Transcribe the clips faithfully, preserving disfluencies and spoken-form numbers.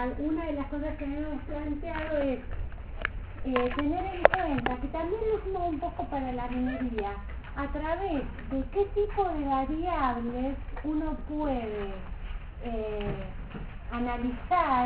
una de las cosas que hemos planteado es eh, tener en cuenta que también lo hicimos un poco para la minería, a través de qué tipo de variables uno puede eh, analizar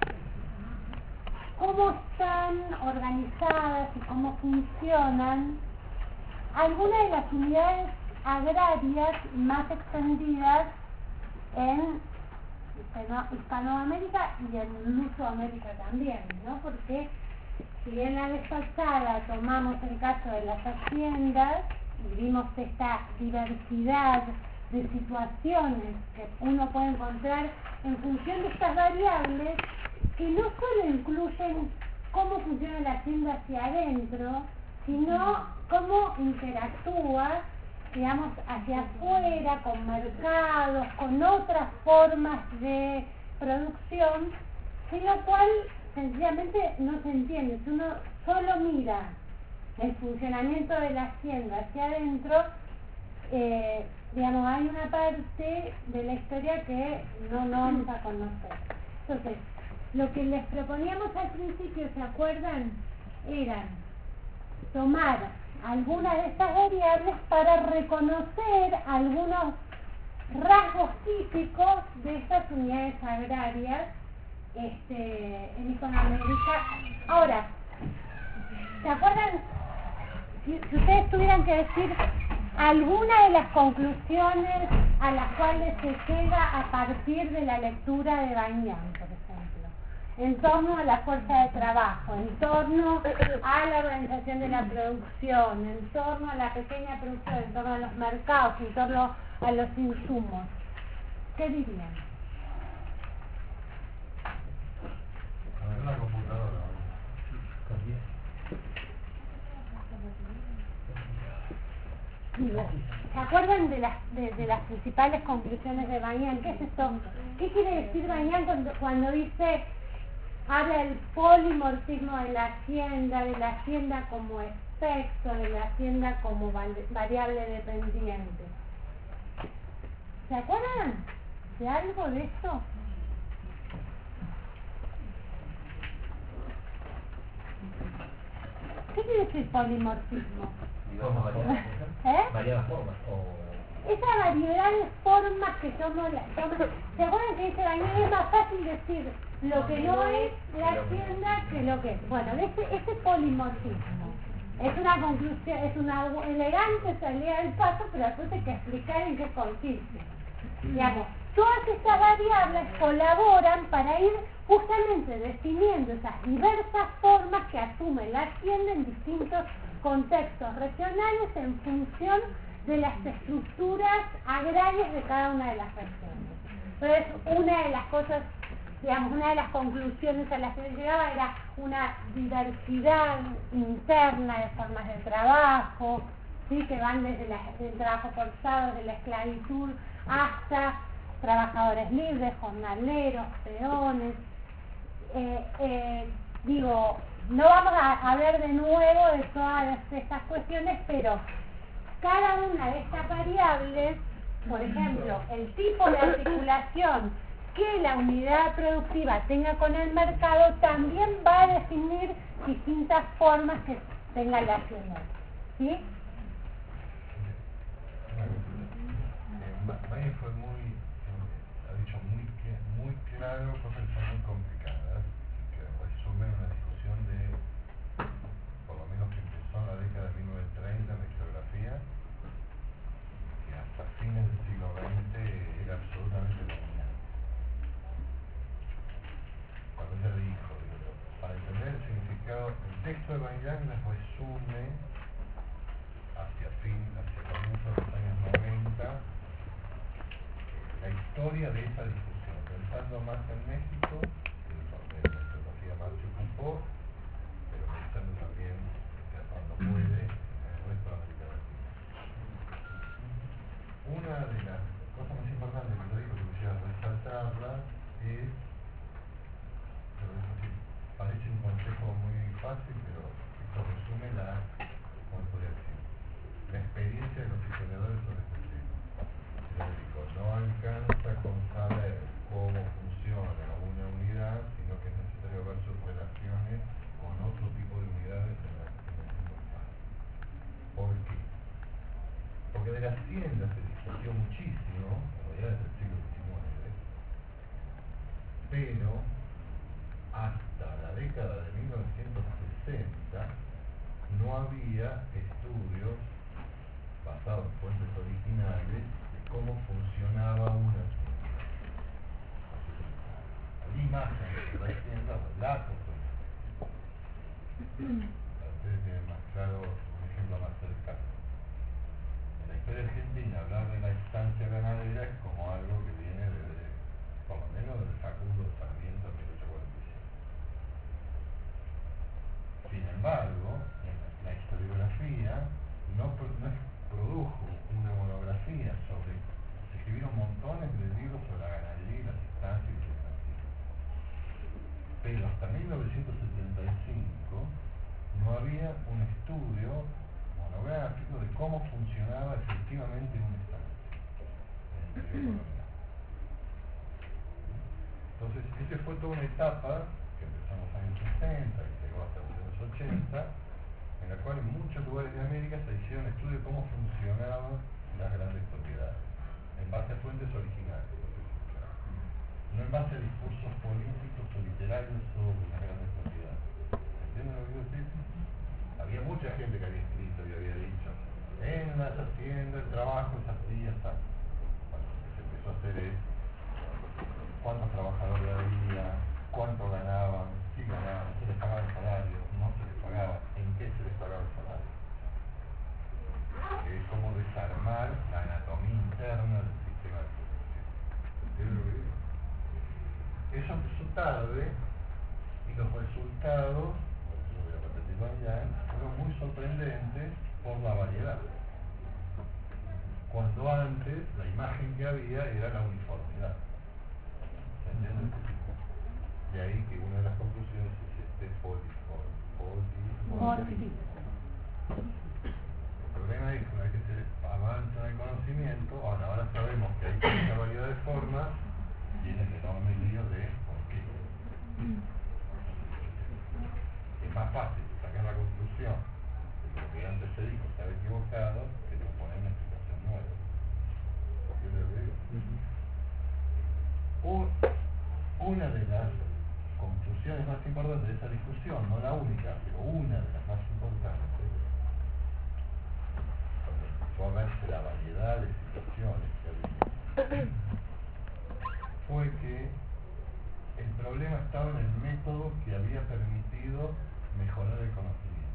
cómo están organizadas y cómo funcionan algunas de las unidades agrarias más extendidas en Hispanoamérica y en Mesoamérica también, ¿no? Porque si bien la vez pasada tomamos el caso de las haciendas y vimos esta diversidad de situaciones que uno puede encontrar en función de estas variables, que no solo incluyen cómo funciona la hacienda hacia adentro, sino cómo interactúa, digamos, hacia afuera, con mercados, con otras formas de producción, sin lo cual sencillamente no se entiende. Si uno solo mira el funcionamiento de la hacienda hacia adentro, eh, digamos, hay una parte de la historia que no, no vamos a conocer. Entonces, lo que les proponíamos al principio, ¿se acuerdan? Eran tomar algunas de estas variables para reconocer algunos rasgos típicos de estas unidades agrarias este, en Hispanoamérica. Ahora, ¿se acuerdan? Si, si ustedes tuvieran que decir alguna de las conclusiones a las cuales se llega a partir de la lectura de Bañán, por ejemplo, en torno a la fuerza de trabajo, en torno a la organización de la producción, en torno a la pequeña producción, en torno a los mercados, en torno a los insumos, ¿qué dirían? Una computadora. ¿Se acuerdan de las, de, de las principales conclusiones de Bañán? ¿Qué es esto? ¿Qué quiere decir Bañán cuando, cuando dice, habla del polimorfismo de la hacienda, de la hacienda como efecto, de la hacienda como variable dependiente? ¿Se acuerdan de algo de esto? ¿Qué quiere decir polimorfismo? ¿Eh? Variadas formas o... Esa variedad de formas que somos las tomas. ¿Se acuerdan que dice Bañán? Es más fácil decir lo que no es la hacienda que lo que es. Bueno, ese, ese polimorfismo es una conclusión, es una elegante salida del paso, pero después hay que explicar en qué consiste. Digamos, todas estas variables colaboran para ir justamente definiendo esas diversas formas que asume la hacienda en distintos contextos regionales en función de las estructuras agrarias de cada una de las regiones. Entonces, una de las cosas, digamos, una de las conclusiones a las que llegaba era una diversidad interna de formas de trabajo, ¿sí? Que van desde la, el trabajo forzado, desde la esclavitud, hasta trabajadores libres, jornaleros, peones. Eh, eh, digo, no vamos a hablar de nuevo de todas estas cuestiones, pero cada una de estas variables, por ejemplo, el tipo de articulación que la unidad productiva tenga con el mercado, también va a definir distintas formas que tenga la hacienda, ¿sí? Bañán fue muy, ha dicho muy, muy claro, cosas que son muy complicadas, que resumen una discusión de, por lo menos que empezó en la década de mil novecientos treinta en la historiografía, que hasta fines del siglo veinte era absolutamente dominante. Cuando ella dijo, digo, para entender el significado, el texto de Bañán les resume hacia fin, hacia comienzos de los años noventa, la historia de esa discusión, pensando más en México, donde la historiografía más se ocupó, pero pensando también, cuando puede, en el resto de América Latina. Una de las cosas más importantes que yo digo que quisiera resaltarla es, pero es así, parece un consejo muy fácil, pero esto resume la consideración, la experiencia de los historiadores sobre este tema. No alcanza con saber cómo funciona una pero hasta la década de mil novecientos sesenta no había estudios basados en fuentes originales de cómo funcionaba una hacienda. Había imágenes de la hacienda, relatos. Para ustedes tienen más claro un ejemplo más cercano. En la historia argentina, hablar de la estancia ganadera es como algo que viene desde, por lo menos desde Facundo Sarmiento en mil ochocientos cuarenta y siete. Sin embargo, en la historiografía no, no produjo una monografía sobre, se escribieron montones de libros sobre la ganadería y las estancias y las estancias. Pero hasta mil novecientos setenta y cinco no había un estudio monográfico de cómo funcionaba efectivamente una estancia en el periodo colonial. Entonces, esa fue toda una etapa que empezó en los años sesenta y llegó hasta los años ochenta, en la cual en muchos lugares de América se hicieron estudios de cómo funcionaban las grandes propiedades, en base a fuentes originales, no en base a discursos políticos o literarios sobre las grandes propiedades. ¿Entienden lo que quiero decir? Había mucha gente que había escrito y había dicho, en las haciendas el trabajo es así y así. Bueno, lo que se empezó a hacer es cuántos trabajadores había, cuánto ganaban, si ganaban, se les pagaba el salario, no se les pagaba, en qué se les pagaba el salario. Es como desarmar la anatomía interna del sistema de producción. ¿Entiendes lo que digo? Eso empezó tarde y los resultados, lo voy a repetir mañana, fueron muy sorprendentes por la variedad. Cuando antes la imagen que había era la uniformidad. ¿Se entiende? De ahí que una de las conclusiones es este polimorfismo. El problema es que una vez que se avanza en el conocimiento, ahora, ahora sabemos que hay mucha variedad de formas, viene el enorme lío de por qué. Es más fácil sacar la conclusión de que lo que antes se dijo estaba equivocado que proponer una explicación nueva. ¿Qué es lo que digo? Un- Una de las conclusiones más importantes de esa discusión, no la única, pero una de las más importantes, cuando empezó a verse la variedad de situaciones que había, fue que el problema estaba en el método que había permitido mejorar el conocimiento.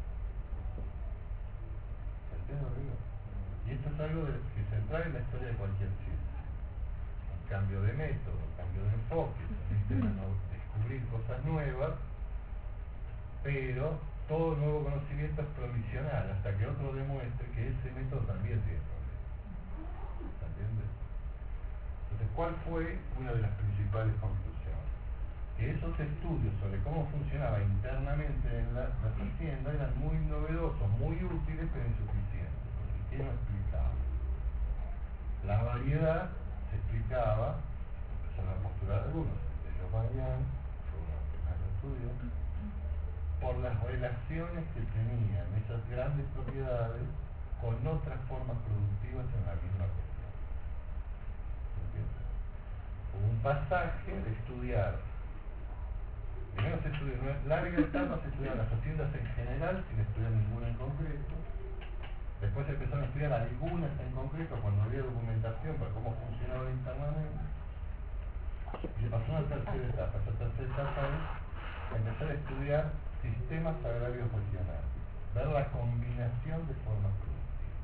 ¿Entiendes lo que digo? Y esto es algo de, que se trae en la historia de cualquier ciencia. Un cambio de método, un cambio de enfoque, permite descubrir cosas nuevas, pero todo nuevo conocimiento es provisional hasta que otro demuestre que ese método también tiene problemas. ¿Entiendes? Entonces, ¿cuál fue una de las principales conclusiones? Que esos estudios sobre cómo funcionaba internamente en la, las haciendas eran muy novedosos, muy útiles, pero insuficientes. Porque ¿qué no explicaba? La variedad se explicaba, empezaron a postular algunos, de ellos Bayan, fue uno de los que más lo estudió, por las relaciones que tenían esas grandes propiedades con otras formas productivas en la misma región. ¿Entiendes? Hubo un pasaje de estudiar, primero se estudió una larga etapa, se estudiaron las haciendas en general, sin estudiar ninguna en concreto. Después se empezaron a estudiar algunas en concreto cuando había documentación para cómo funcionaba internamente. Y se pasó a una tercera etapa. Esa tercera etapa es empezar a estudiar sistemas agrarios regionales, ver la combinación de formas productivas.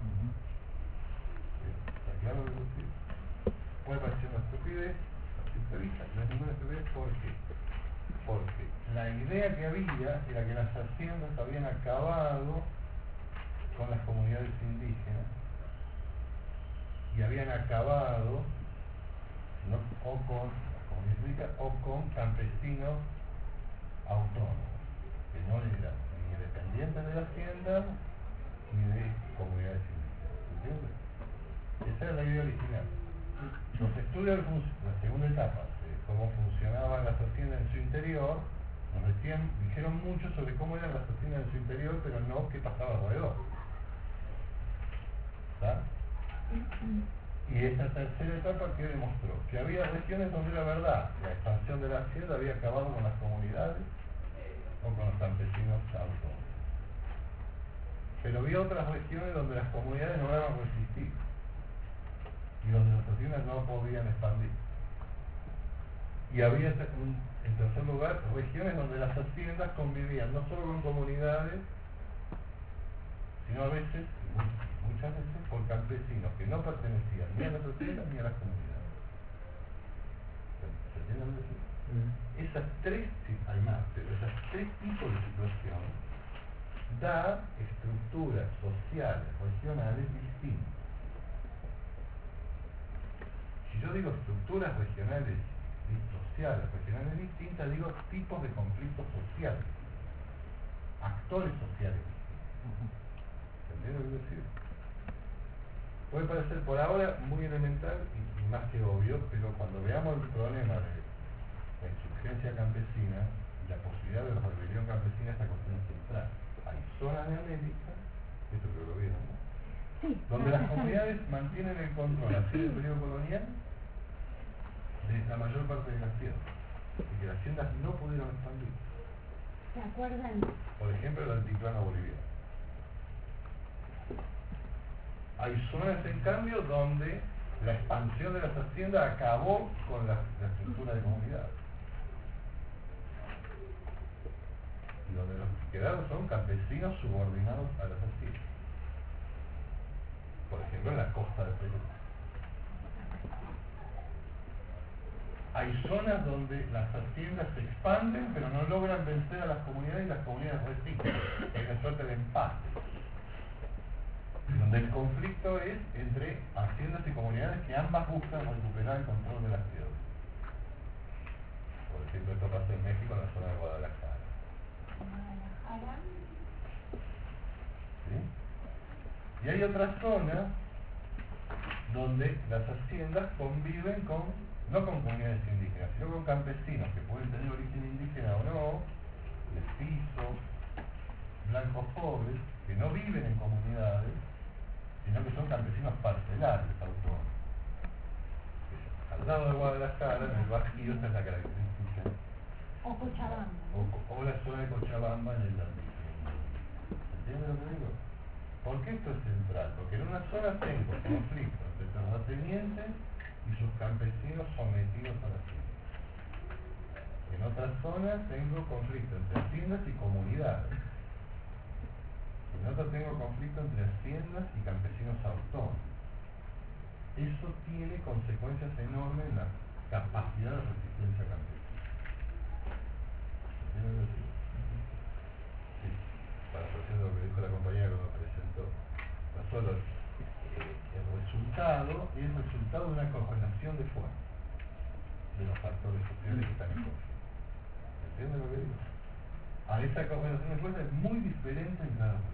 ¿Está claro lo que decir? Puede parecer una estupidez, a simple vista, no es ninguna estupidez. ¿Por qué? Porque la idea que había era que las haciendas habían acabado con las comunidades indígenas y habían acabado ¿no? o con las comunidades indígenas o con campesinos autónomos que no eran ni dependientes de la hacienda ni de comunidades indígenas. ¿Entiendes? Esa era la idea original. Los estudios de la segunda etapa de cómo funcionaban las haciendas en su interior nos decían, dijeron mucho sobre cómo eran las haciendas en su interior, pero no qué pasaba alrededor. ¿Está? Y esta tercera etapa que demostró que había regiones donde la verdad, la expansión de la hacienda había acabado con las comunidades o con los campesinos autónomos. Pero había otras regiones donde las comunidades lograban resistir y donde las haciendas no podían expandir. Y había, en tercer lugar, regiones donde las haciendas convivían no solo con comunidades, sino a veces, muchas veces, por campesinos que no pertenecían ni a las haciendas ni a las comunidades. ¿Se entiende lo que digo? Mm. Esas tres, sí, hay más, pero esas tres tipos de situación da estructuras sociales, regionales distintas. Si yo digo estructuras regionales y sociales, regionales distintas, digo tipos de conflictos sociales, actores sociales distintos. ¿Se entiende lo que decir? Puede parecer por ahora muy elemental y, y más que obvio, pero cuando veamos el problema de la insurgencia campesina y la posibilidad de la rebelión campesina, esta cuestión es central. Hay zonas de América, esto creo que lo vieron, ¿no? Sí, donde las comunidades mantienen el control, así del periodo colonial, de la mayor parte de las tierras, y que las haciendas no pudieron expandir. ¿Se acuerdan? Por ejemplo, el altiplano boliviano. Hay zonas, en cambio, donde la expansión de las haciendas acabó con la, la estructura de comunidades. Y donde los que quedaron son campesinos subordinados a las haciendas. Por ejemplo, en la costa de Perú. Hay zonas donde las haciendas se expanden, pero no logran vencer a las comunidades y las comunidades resisten. Hay una suerte de empate. Donde el conflicto es entre haciendas y comunidades que ambas buscan recuperar el control de las tierras. Por ejemplo, esto pasa en México, en la zona de Guadalajara. Guadalajara. ¿Sí? Y hay otras zonas donde las haciendas conviven con, no con comunidades indígenas, sino con campesinos que pueden tener origen indígena o no, mestizos, blancos pobres, que no viven en comunidades, sino que son campesinos parcelarios, autónomos. Al lado de Guadalajara, en el Bajío, esta es la característica. O Cochabamba. O, o la zona de Cochabamba en el Altiplano. ¿Entiendes lo que digo? ¿Por qué esto es central? Porque en una zona tengo conflictos entre terratenientes y sus campesinos sometidos a la hacienda. En otras zonas tengo conflictos entre haciendas y comunidades. En otras tengo conflictos entre haciendas y campesinos autónomos. Eso tiene consecuencias enormes en la capacidad de resistencia campesina. ¿Entiendes lo que digo? Sí. Parafraseando lo que dijo la compañera cuando presentó, no solo eh, el resultado es el resultado de una correlación de fuerzas de los factores sociales que están en conflicto. ¿Entiendes lo que digo? A esa correlación de fuerzas es muy diferente en cada región.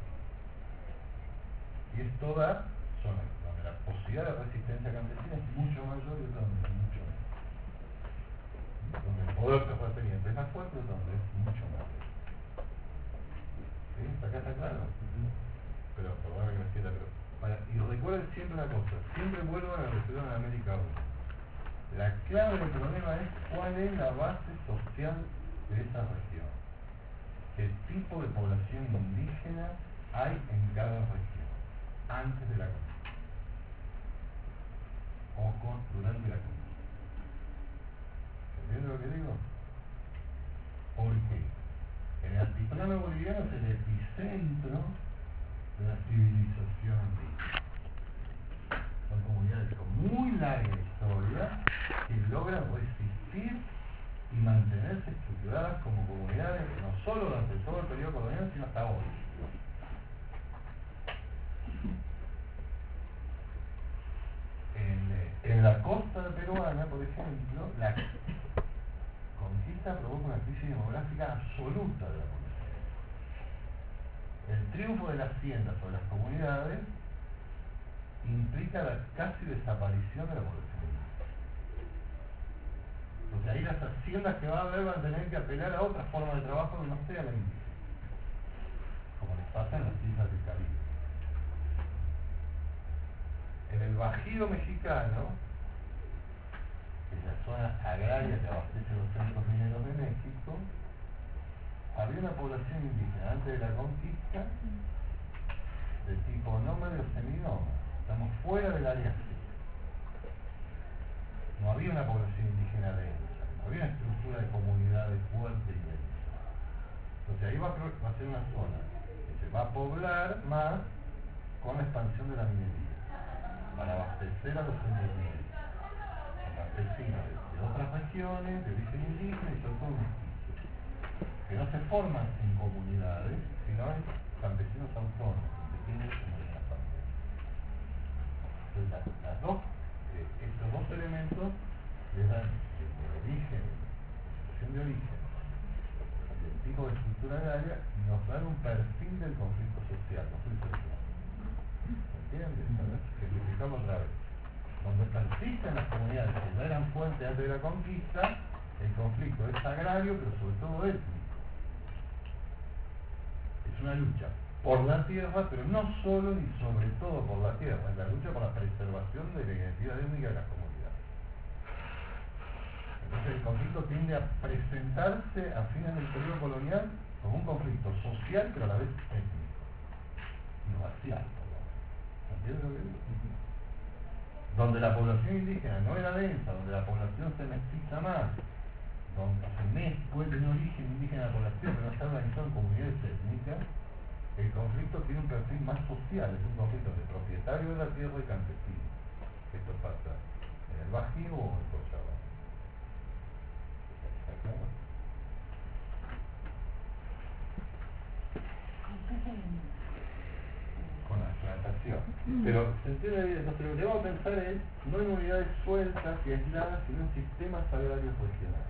Y es toda zona donde la posibilidad de resistencia campesina es mucho mayor y otra donde es mucho menor. Donde el poder terrateniente es más fuerte y otra donde es mucho más débil. ¿Sí? ¿Hasta acá está claro? Uh-huh. Pero, perdóname que me sienta, pero... Para, y recuerden siempre una cosa, siempre vuelvan a lo que se en América uno. La clave del problema es cuál es la base social de esa región. ¿Qué tipo de población indígena hay en cada región? Antes de la conquista. O con, durante la conquista. ¿Entiendes lo que digo? Porque en el altiplano boliviano es el epicentro de la civilización indígena. Son comunidades con muy larga historia que logran resistir y mantenerse estructuradas como comunidades no solo durante todo el periodo colonial, sino hasta hoy. En, en la costa peruana, por ejemplo, la conquista provoca una crisis demográfica absoluta de la población. El triunfo de la hacienda sobre las comunidades implica la casi desaparición de la población indígena. Porque ahí las haciendas que va a haber van a tener que apelar a otra forma de trabajo que no sea la indígena, como les pasa en las islas del Caribe. En el Bajío mexicano, en la zona agraria que abastece los centros mineros de México, había una población indígena antes de la conquista de tipo nómade o seminómada. Estamos fuera del área C. No había una población indígena densa, no había una estructura de comunidades fuerte y densa. Entonces ahí va a, va a ser una zona que se va a poblar más con la expansión de la minería, para abastecer a los centros mineros, a campesinos de, de otras regiones, de origen indígena y sobre todo mestizos, que no se forman en comunidades, sino en campesinos autónomos, independientes como de una familia. Entonces, las, las dos, eh, estos dos elementos le dan el, el origen, la situación de origen, y el tipo de estructura agraria, y nos dan un perfil del conflicto social, conflicto social. ¿Entiendes? ¿Sabes? Ejemplificamos otra vez. Donde persisten las comunidades que ya eran fuertes antes de la conquista, el conflicto es agrario, pero sobre todo étnico. Es una lucha por la tierra, pero no solo ni sobre todo por la tierra, es la lucha por la preservación de la identidad étnica de las comunidades. Entonces el conflicto tiende a presentarse a fines del periodo colonial como un conflicto social, pero a la vez étnico y racial. ¿Entiendes lo que digo? Donde la población indígena no era densa, donde la población se mestiza más, donde se puede tener origen indígena de la población, pero no está organizado en comunidades étnicas, el conflicto tiene un perfil más social, es un conflicto de propietario de la tierra y campesino. Esto pasa en el Bajío o en Cochabamba. ¿Está claro? Con la plantación. Pero se entiende bien, entonces lo que debemos pensar es no en unidades sueltas y aisladas, sino en sistemas agrarios regionales.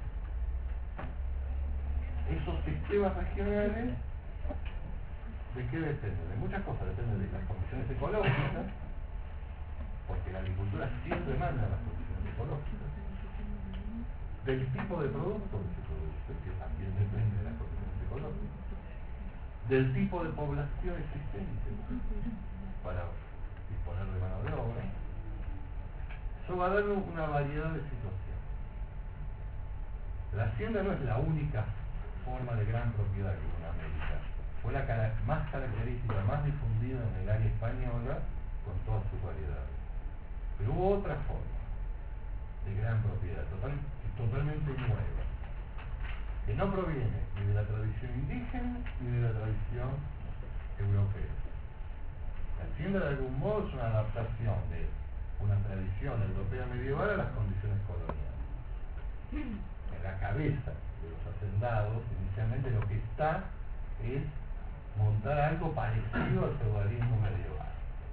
Esos sistemas regionales, ¿de qué dependen? De muchas cosas, dependen de las condiciones ecológicas, porque la agricultura siempre manda las condiciones ecológicas, del tipo de producto que se produce, que también depende de las condiciones ecológicas, del tipo de población existente para disponer de mano de obra. Eso va a dar una variedad de situaciones. La hacienda no es la única forma de gran propiedad que hubo en América. Fue la cara más característica, más difundida en el área española, con todas sus variedades. Pero hubo otra forma de gran propiedad, total, totalmente nueva, que no proviene ni de la tradición indígena ni de la tradición europea. La hacienda de algún modo es una adaptación de una tradición europea medieval a las condiciones coloniales. En la cabeza de los hacendados, inicialmente lo que está es montar algo parecido al feudalismo medieval.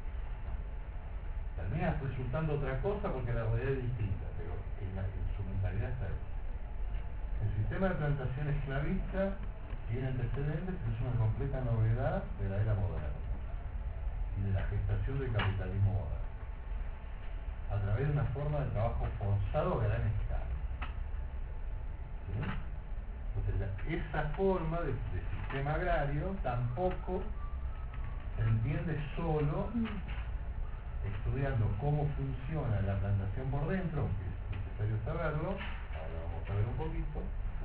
Termina resultando otra cosa porque la realidad es distinta, pero en, la, en su mentalidad está ahí. El sistema de plantación esclavista tiene antecedentes, pero es una completa novedad de la era moderna y de la gestación del capitalismo moderno, a través de una forma de trabajo forzado a gran escala. ¿Sí? Entonces, la, esa forma de, de sistema agrario tampoco se entiende solo estudiando cómo funciona la plantación por dentro, aunque es necesario saberlo, ahora vamos a ver un poquito,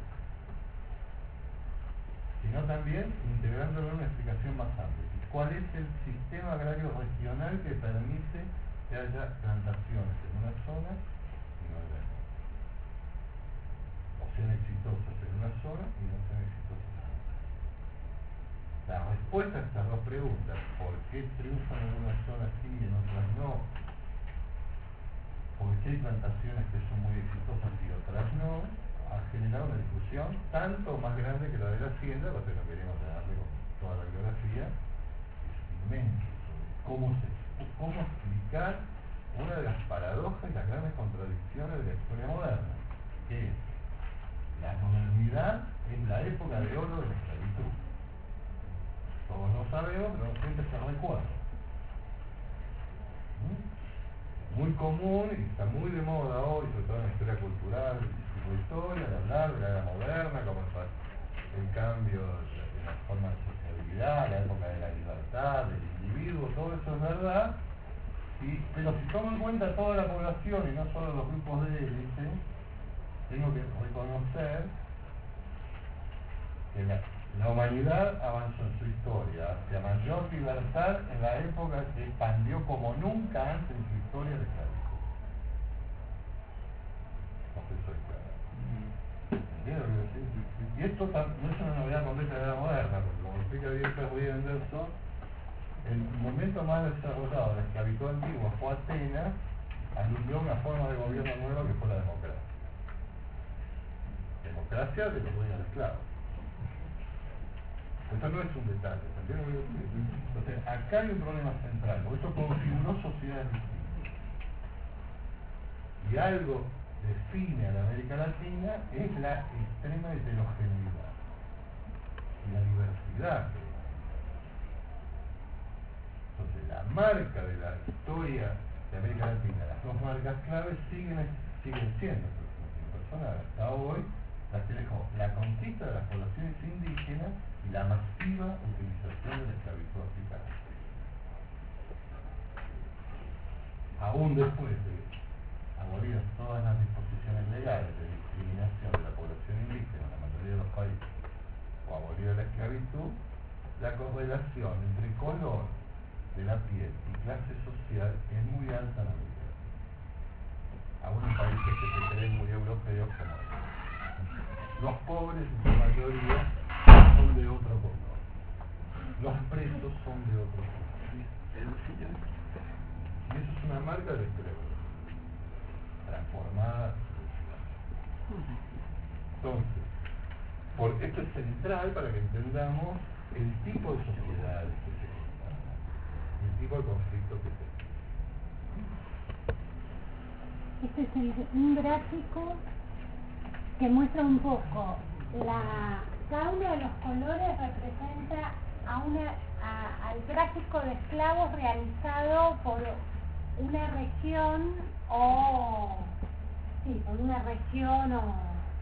sino también integrándolo en una explicación más amplia. ¿Cuál es el sistema agrario regional que permite que haya plantaciones en una zona y no en la otra? O sean exitosas en una zona y no sean exitosas en otra. La respuesta a estas dos preguntas, ¿por qué triunfan en una zona sí y en otras no? ¿Por qué hay plantaciones que son muy exitosas y otras no? Ha generado una discusión tanto más grande que la de la hacienda, porque no queremos darle con toda la bibliografía, es inmenso, sobre cómo, se, cómo explicar una de las paradojas y las grandes contradicciones de la historia moderna, que es la modernidad es la época de oro de la esclavitud. Todos lo sabemos, pero no siempre se recuerda. ¿Mm? Muy común y está muy de moda hoy, sobre todo en la historia cultural y de historia, de hablar de la era moderna, como el cambio de la forma de sociabilidad, la época de la libertad, del individuo, todo eso es verdad, Y, pero si tomo en cuenta toda la población y no solo los grupos de élite, tengo que reconocer que la, la humanidad avanzó en su historia hacia mayor libertad en la época que expandió como nunca antes en su historia la esclavitud. No sé si soy claro. ¿Entiendes lo que decir? Y esto no es una novedad completa de la moderna, porque como explica bien Perry Anderson, el momento más desarrollado de la esclavitud antigua fue Atenas, aludió a una forma de gobierno nueva que fue la democracia. Democracia de los dueños de esclavos. Esto no es un detalle, ¿entiendes? Entonces, acá hay un problema central, porque esto configuró sociedades distintas. Y algo define a la América Latina es la extrema heterogeneidad y la diversidad. Entonces, la marca de la historia de América Latina, las dos marcas claves siguen, siguen siendo personas hasta hoy, las que dejó la conquista de las poblaciones indígenas y la masiva utilización de la esclavitud africana. Aún después de abolir todas las disposiciones legales de discriminación de la población indígena en la mayoría de los países, o abolir la esclavitud, la correlación entre color de la piel y clase social es muy alta en América. Aún en países que se creen muy europeos como estos. Los pobres en su mayoría son de otro color. Los presos son de otro color. Y eso es una marca del cerebro transformada. Entonces, por esto es central para que entendamos el tipo de sociedades que se generan, el tipo de conflicto que se generan. Este es el, un gráfico que muestra un poco la, cada uno de los colores representa a una, a, al tráfico de esclavos realizado por una región o sí, por una región o,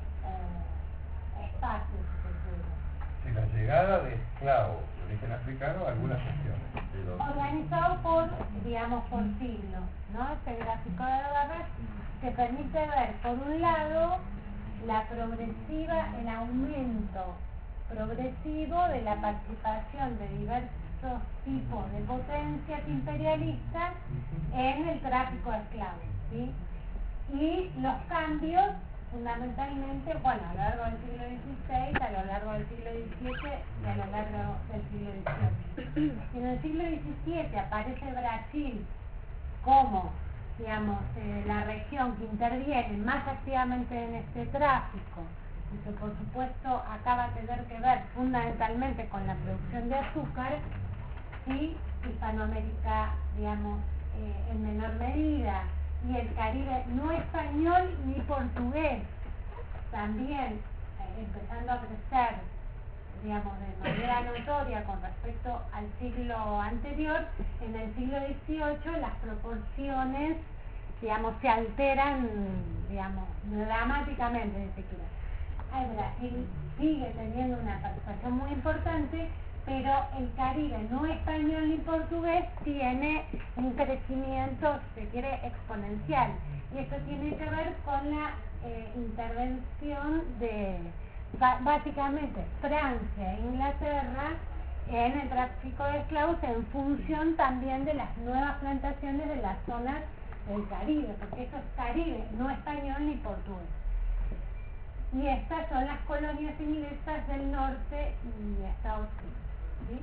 o espacio, si se quiere. Sí, la llegada de esclavos de origen africano a algunas regiones. Pero... organizado por, digamos, por siglos, ¿no? Este gráfico de barras que permite ver, por un lado, la progresiva, el aumento progresivo de la participación de diversos tipos de potencias imperialistas en el tráfico de esclavos, ¿sí? Y los cambios, fundamentalmente, bueno, a lo largo del siglo dieciséis, a lo largo del siglo diecisiete y a lo largo del siglo dieciocho. En el siglo diecisiete aparece Brasil como, digamos, eh, la región que interviene más activamente en este tráfico, y que por supuesto acá va a tener que ver fundamentalmente con la producción de azúcar, y Hispanoamérica, digamos, eh, en menor medida, y el Caribe no español ni portugués, también eh, empezando a crecer, digamos, de manera notoria con respecto al siglo anterior. En el siglo dieciocho las proporciones, digamos, se alteran, digamos, dramáticamente, si se quiere. El Brasil sigue teniendo una participación muy importante, pero el Caribe no español ni portugués tiene un crecimiento, si se quiere, exponencial. Y esto tiene que ver con la eh, intervención de básicamente Francia e Inglaterra en el tráfico de esclavos en función también de las nuevas plantaciones de las zonas del Caribe, porque eso es Caribe, no español ni portugués. Y estas son las colonias inglesas del norte y Estados Unidos, ¿sí?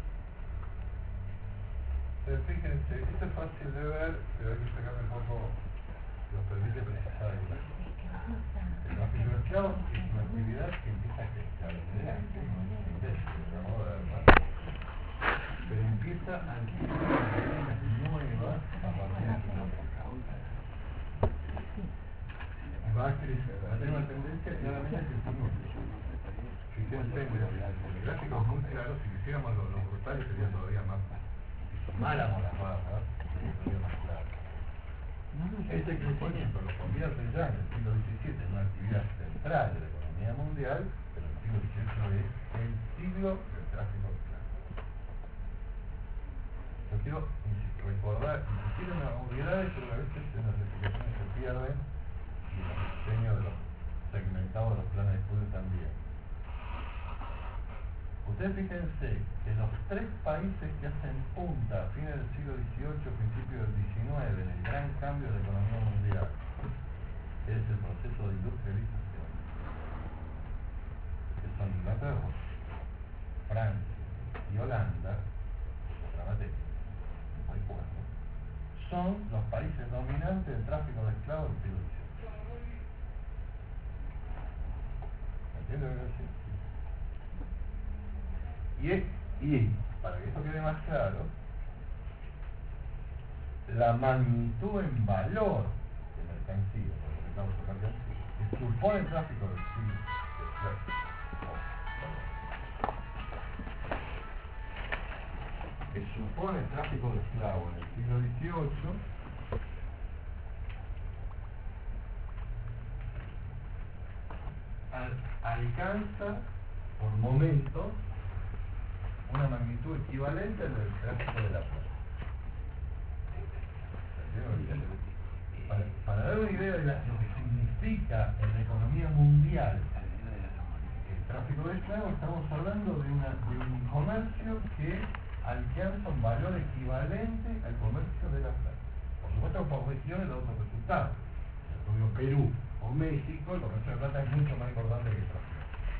Pero fíjense, esto es fácil de ver, pero hay que sacar un poco, los permite precisar la imagen. El tráfico de esclavos es una actividad que empieza a crecer, pero empieza a actividades nuevas a partir de la va a crecer, va a tener una tendencia claramente a crecimiento. Fíjense, el gráfico es muy claro, si quisiéramos los, los brutales sería todavía más, si sumáramos las barras, sería más claro. Este crecimiento lo convierte ya en el siglo diecisiete en una actividad central de la economía mundial, pero el siglo dieciocho es el siglo del tráfico de esclavos. quiero insisto, recordar, insistir en las obviedades, pero a veces en las explicaciones se pierden y en los diseños de los segmentados de los planes de estudio también. Ustedes fíjense que los tres países que hacen punta a fines del siglo dieciocho, principios del diecinueve, en el gran cambio de la economía mundial, es el proceso de industrialización, que son Inglaterra, Francia y Holanda, otra materia, recuerdo, son los países dominantes del tráfico de esclavos del siglo dieciocho. ¿Entienden lo que quiero decir? Y, es, y para que esto quede más claro, la magnitud en valor de mercancía, por lo que estamos en mercancía, que supone el tráfico del siglo, que supone el tráfico de esclavos en el siglo dieciocho, al, alcanza por momentos una magnitud equivalente al del tráfico de la plata. Para, para dar una idea de la, lo que significa en la economía mundial el tráfico de esclavos, estamos hablando de, una, de un comercio que alcanza un valor equivalente al comercio de la plata. Por supuesto, por regiones da otros resultados. Si yo Perú o México, el comercio de plata es mucho más importante que el tráfico.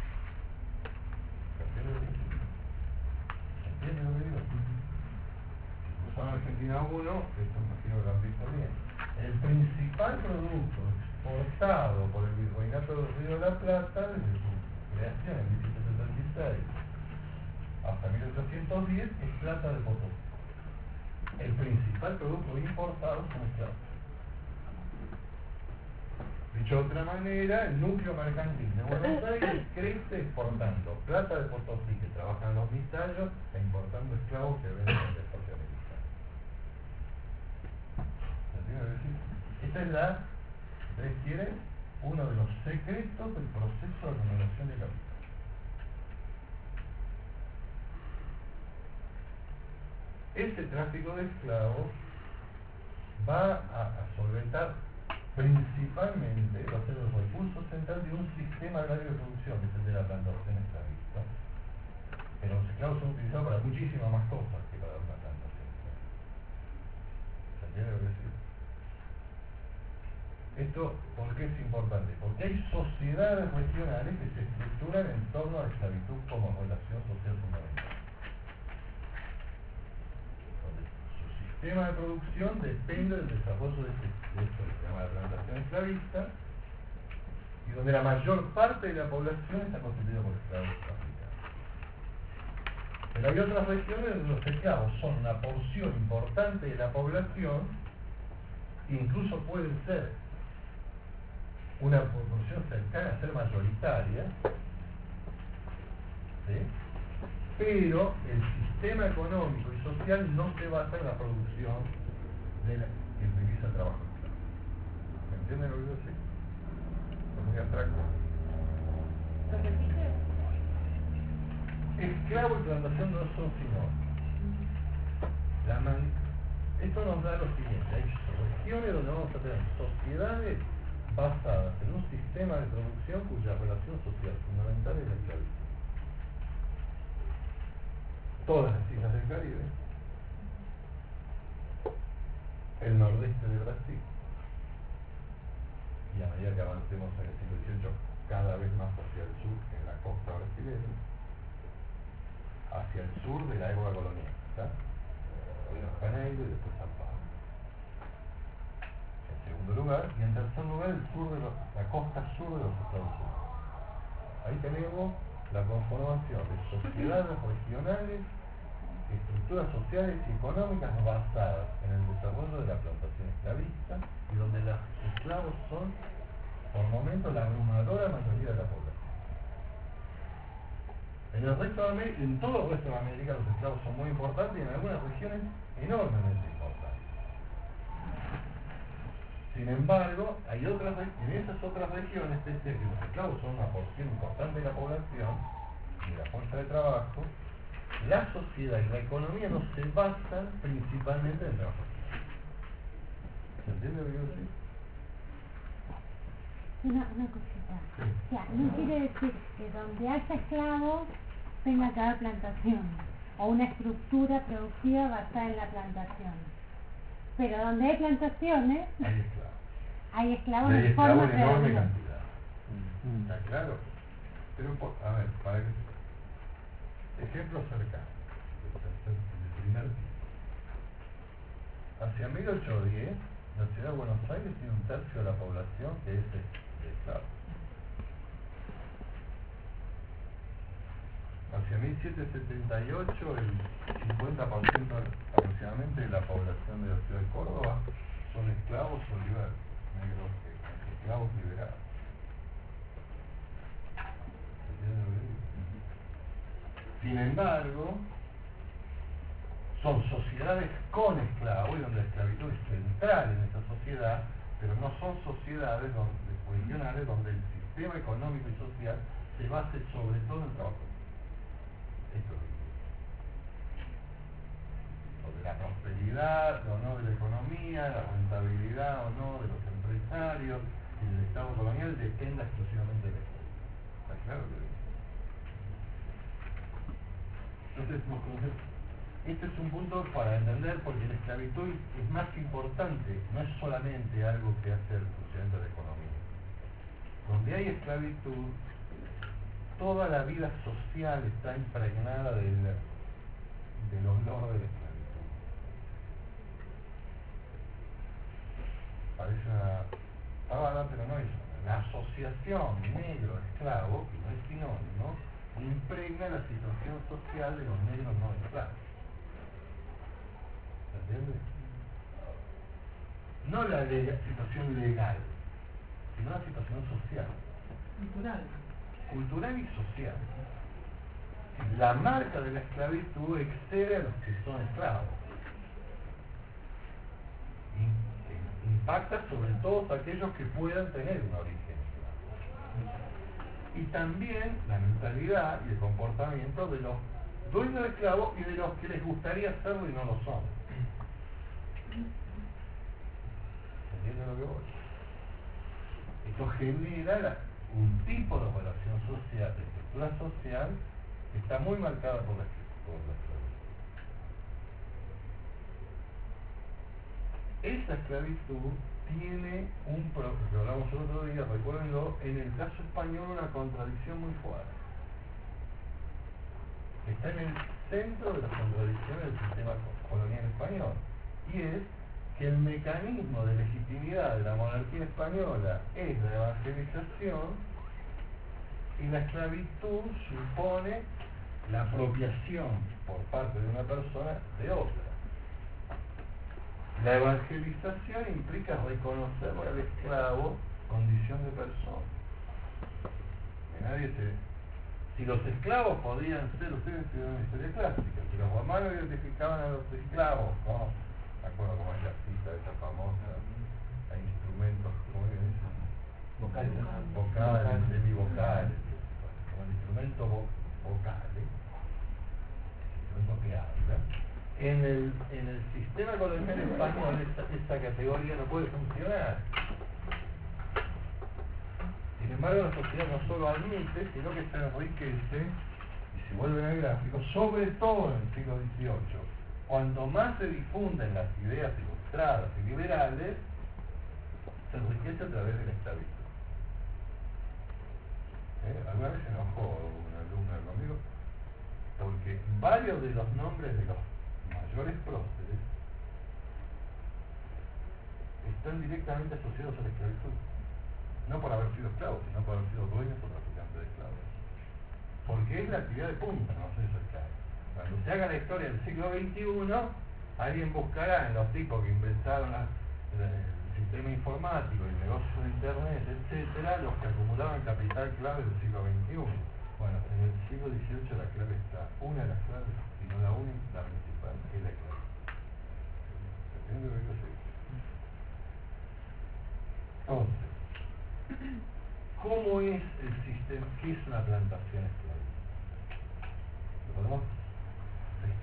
¿Entienden lo que digo? Si son Argentina uno, esto imagino que lo han visto bien. El principal producto exportado por el Virreinato del Río de la Plata desde su creación en mil setecientos setenta y seis hasta mil ochocientos diez es plata de Potosí. El principal producto importado son esclavos. Dicho de otra manera, el núcleo mercantil de Buenos Aires crece exportando plata de Potosí que trabajan en los mistallos e importando esclavos que venden en el deporte americano. ¿Entienden lo que decir? Esta es la, si ustedes quieren, uno de los secretos del proceso de acumulación de capital. Ese tráfico de esclavos va a, a solventar principalmente, va a ser el recurso central de un sistema agrario de producción, que es el de la plantación esclavista. Pero los esclavos son utilizados para muchísimas más cosas que para una plantación esclavista. ¿Se entiende lo que decir? Esto, ¿por qué es importante? Porque hay sociedades regionales que se estructuran en torno a la esclavitud como relación social fundamental. Su sistema de producción depende del desarrollo de este, de esto que se llama la plantación esclavista, y donde la mayor parte de la población está constituida por esclavos africanos. Pero hay otras regiones donde los esclavos son una porción importante de la población, incluso pueden ser una proporción cercana a ser mayoritaria, ¿sí? Pero el sistema económico y social no se basa en la producción de la que utiliza el trabajo esclavo. ¿Me entienden lo que yo sé? Es muy abstracto. ¿Lo repite? Esclavo y plantación no son sinónimos. La man... Esto nos da lo siguiente: hay regiones donde vamos a tener sociedades basadas en un sistema de producción cuya relación social fundamental es la esclavitud. Todas las islas del Caribe, el nordeste de Brasil, y a medida que avancemos en el siglo dieciocho cada vez más hacia el sur, en la costa brasileña, hacia el sur de la época colonial, ¿está? Río de Janeiro y después San Pablo. En segundo lugar, y en tercer lugar, el sur de los, la costa sur de los Estados Unidos. Ahí tenemos la conformación de sociedades regionales, estructuras sociales y económicas basadas en el desarrollo de la plantación esclavista, y donde los esclavos son, por momentos, la abrumadora mayoría de la población. En el resto de América, en todo el resto de América, los esclavos son muy importantes y en algunas regiones enormemente importantes. Sin embargo, hay otras, en esas otras regiones, pese a que los esclavos son una porción importante de la población y de la fuerza de trabajo, la sociedad y la economía no se basan principalmente en el trabajo. ¿Se entiende lo que quiero decir? Una, una cosita. Sí. O sea, no quiere decir que donde haya esclavos tenga que haber plantación o una estructura productiva basada en la plantación. Pero donde hay plantaciones, Hay esclavos. hay esclavos Y hay de esclavos forma en enorme predominante. cantidad. ¿Está claro? Pero, por- a ver, para que... Ejemplo cercano. El primer tipo. Hacia mil ochocientos diez, la ciudad de Buenos Aires tiene un tercio de la población que es de, de esclavos. Hacia mil setecientos setenta y ocho, el cincuenta por ciento aproximadamente de la población de la ciudad de Córdoba son esclavos o liberales, negros, eh, esclavos liberados. ¿Entienden lo que digo? Sin embargo, son sociedades con esclavos y donde la esclavitud es central en esa sociedad, pero no son sociedades donde, regionales donde el sistema económico y social se base sobre todo en el trabajo. Esto es lo que digo. Sobre la prosperidad o no de la economía, la rentabilidad o no de los empresarios y del Estado colonial dependa exclusivamente de la esclavitud. ¿Está claro lo que digo? Entonces, nos conocemos. Este es un punto para entender porque la esclavitud es más importante, no es solamente algo que hace el funcionamiento de la economía. Donde hay esclavitud, toda la vida social está impregnada del, del olor de la esclavitud. Parece una pavada, pero no es. La asociación negro-esclavo, que no es sinónimo, impregna la situación social de los negros no esclavos. ¿Se entiende? No la lega- situación legal, sino la situación social. Cultural. Cultural y social. La marca de la esclavitud excede a los que son esclavos. In- impacta sobre todos aquellos que puedan tener un origen esclavo. Y también la mentalidad y el comportamiento de los dueños de esclavos y de los que les gustaría hacerlo y no lo son. ¿Entienden lo que voy? Esto genera la- un tipo de relación social, de estructura social, que está muy marcada por la, por la esclavitud. Esa esclavitud tiene un, pro- que hablamos el otro día, recuérdenlo, en el caso español una contradicción muy fuerte. Está en el centro de las contradicciones del sistema co- colonial español. Y es que el mecanismo de legitimidad de la monarquía española es la evangelización y la esclavitud supone la apropiación por parte de una persona de otra. La evangelización implica reconocerle al esclavo condición de persona. Que nadie se... Si los esclavos podían ser, ustedes estudiaron una historia clásica, si los romanos identificaban a los esclavos como, me acuerdo cómo es la cita esa famosa, hay instrumentos, ¿cómo es que dicen? Vocales. Vocales, semivocales, como el instrumento vo vocal, ¿eh? El instrumento que habla. En el, en el sistema colonial español esa, esa categoría no puede funcionar. Sin embargo, la sociedad no solo admite, sino que se enriquece, y si vuelven al gráfico, sobre todo en el siglo dieciocho, cuando más se difunden las ideas ilustradas y liberales, se enriquece a través de la esclavitud. ¿Eh? Alguna vez se enojó un alumno conmigo, porque varios de los nombres de los mayores próceres están directamente asociados a la esclavitud. No por haber sido esclavos, sino por haber sido dueños o traficantes de esclavos. Porque es la actividad de punta, no sé si esclavos. Cuando se haga la historia del siglo veintiuno, alguien buscará en los tipos que inventaron la- la- el sistema informático, el negocio de internet, etcétera, los que acumulaban capital clave del siglo veintiuno. Bueno, en el siglo dieciocho la clave está, una de las claves, si no la única, la principal, es la clave. ¿Se entiende lo que yo sé? Entonces, ¿cómo es el sistema? ¿Qué es una plantación esclavista? ¿Lo podemos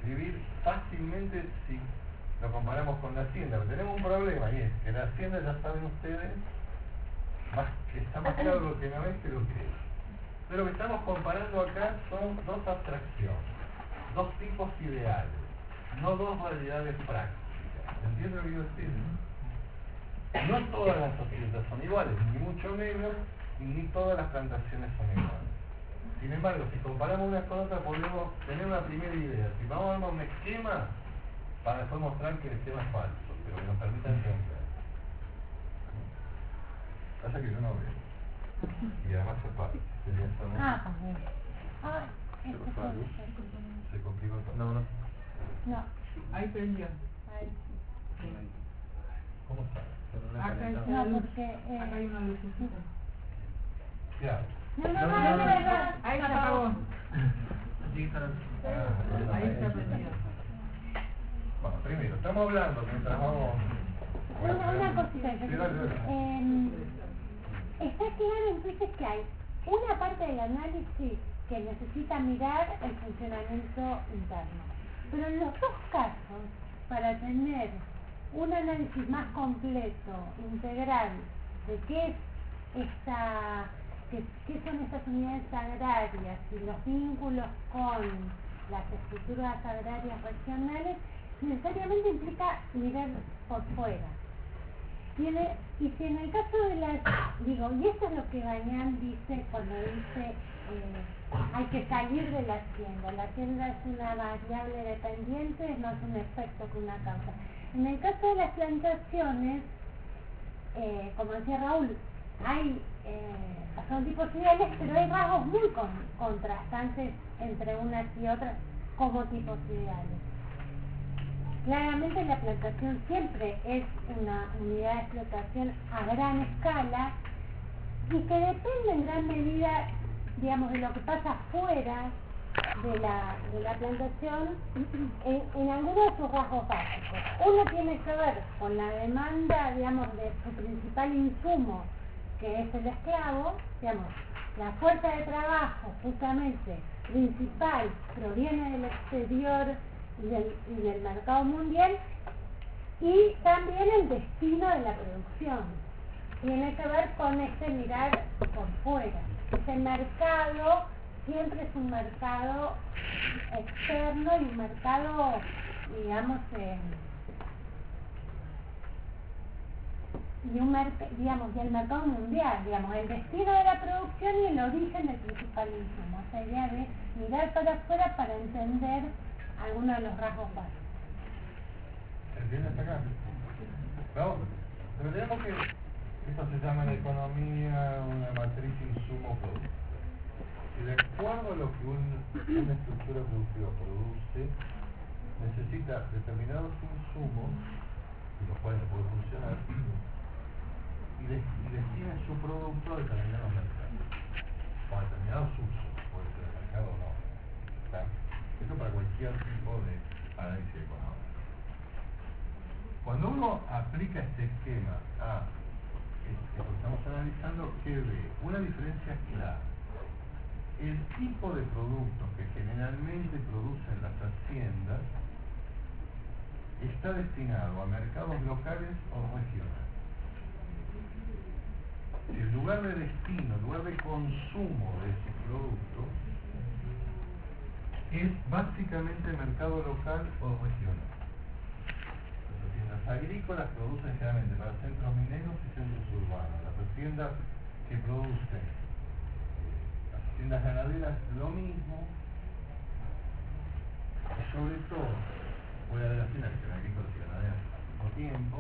vivir fácilmente si lo comparamos con la hacienda. Pero tenemos un problema, y es que la hacienda, ya saben ustedes, más, está más claro lo que no es que lo que es. Pero lo que estamos comparando acá son dos abstracciones, dos tipos ideales, no dos realidades prácticas. ¿Entienden lo que quiero decir? No todas las haciendas son iguales, ni mucho menos, ni todas las plantaciones son iguales. Sin embargo, si comparamos una con otra, podemos tener una primera idea. Si vamos a armar un esquema, para después mostrar que el esquema es falso, pero que nos permita entender. Pasa que yo no veo. Y además se para. Ah, también. Ah, esto Se fue. Se complicó todo. No, no. No. Ahí prendió. Ahí. ¿Cómo está? Acá hay No, una luz. porque. Eh, Acá hay una lucecita. ¿Qué hago? No, no, no, no, no, no. Ahí se apagó. Sí, está. Ah, Ahí está prendido. Bueno, primero, estamos hablando mientras vamos... Una, una cosita. Sí, dale, dale. Eh, está claro entonces que hay una parte del análisis que necesita mirar el funcionamiento interno. Pero en los dos casos, para tener un análisis más completo, integral, de qué es esta, qué, qué son estas unidades agrarias y los vínculos con las estructuras agrarias regionales, necesariamente implica mirar por fuera. Y, en el, y si en el caso de las, digo, y esto es lo que Bañán dice cuando dice eh, hay que salir de la hacienda, la hacienda es una variable dependiente, no es un efecto que una causa. En el caso de las plantaciones, eh, como decía Raúl, hay, eh, son tipos ideales, pero hay rasgos muy con, contrastantes entre unas y otras como tipos ideales. Claramente la plantación siempre es una unidad de explotación a gran escala y que depende en gran medida, digamos, de lo que pasa fuera de la, de la plantación en, en algunos de sus rasgos básicos. Uno tiene que ver con la demanda, digamos, de su principal insumo, que es el esclavo, digamos, la fuerza de trabajo justamente principal proviene del exterior y del, y del mercado mundial, y también el destino de la producción tiene que ver con este mirar por fuera. Ese mercado siempre es un mercado externo y un mercado, digamos, eh, y un merc digamos, y el mercado mundial, digamos, el destino de la producción y el origen del principal insumo. Esa idea de mirar para afuera para entender algunos de los rasgos básicos. ¿Entiendes acá? No, pero tenemos que, esto se llama en la economía una matriz insumo-producto. Y de acuerdo a lo que un, una estructura productiva produce, necesita determinados insumos, los cuales no puede funcionar, y, de, y destina su producto a determinados mercados, o a determinados usos, puede ser el mercado o no. ¿Está? Esto para cualquier tipo de análisis económico. Cuando uno aplica este esquema a esto que estamos analizando, ¿qué ve? Una diferencia clara. El tipo de productos que generalmente producen las haciendas está destinado a mercados locales o regionales. El lugar de destino, el lugar de consumo de ese producto es básicamente mercado local o regional. Las haciendas agrícolas producen generalmente para centros mineros y centros urbanos. Las haciendas que producen, eh, las haciendas ganaderas, lo mismo, y sobre todo, puede haber haciendas que son agrícolas y ganaderas al mismo tiempo,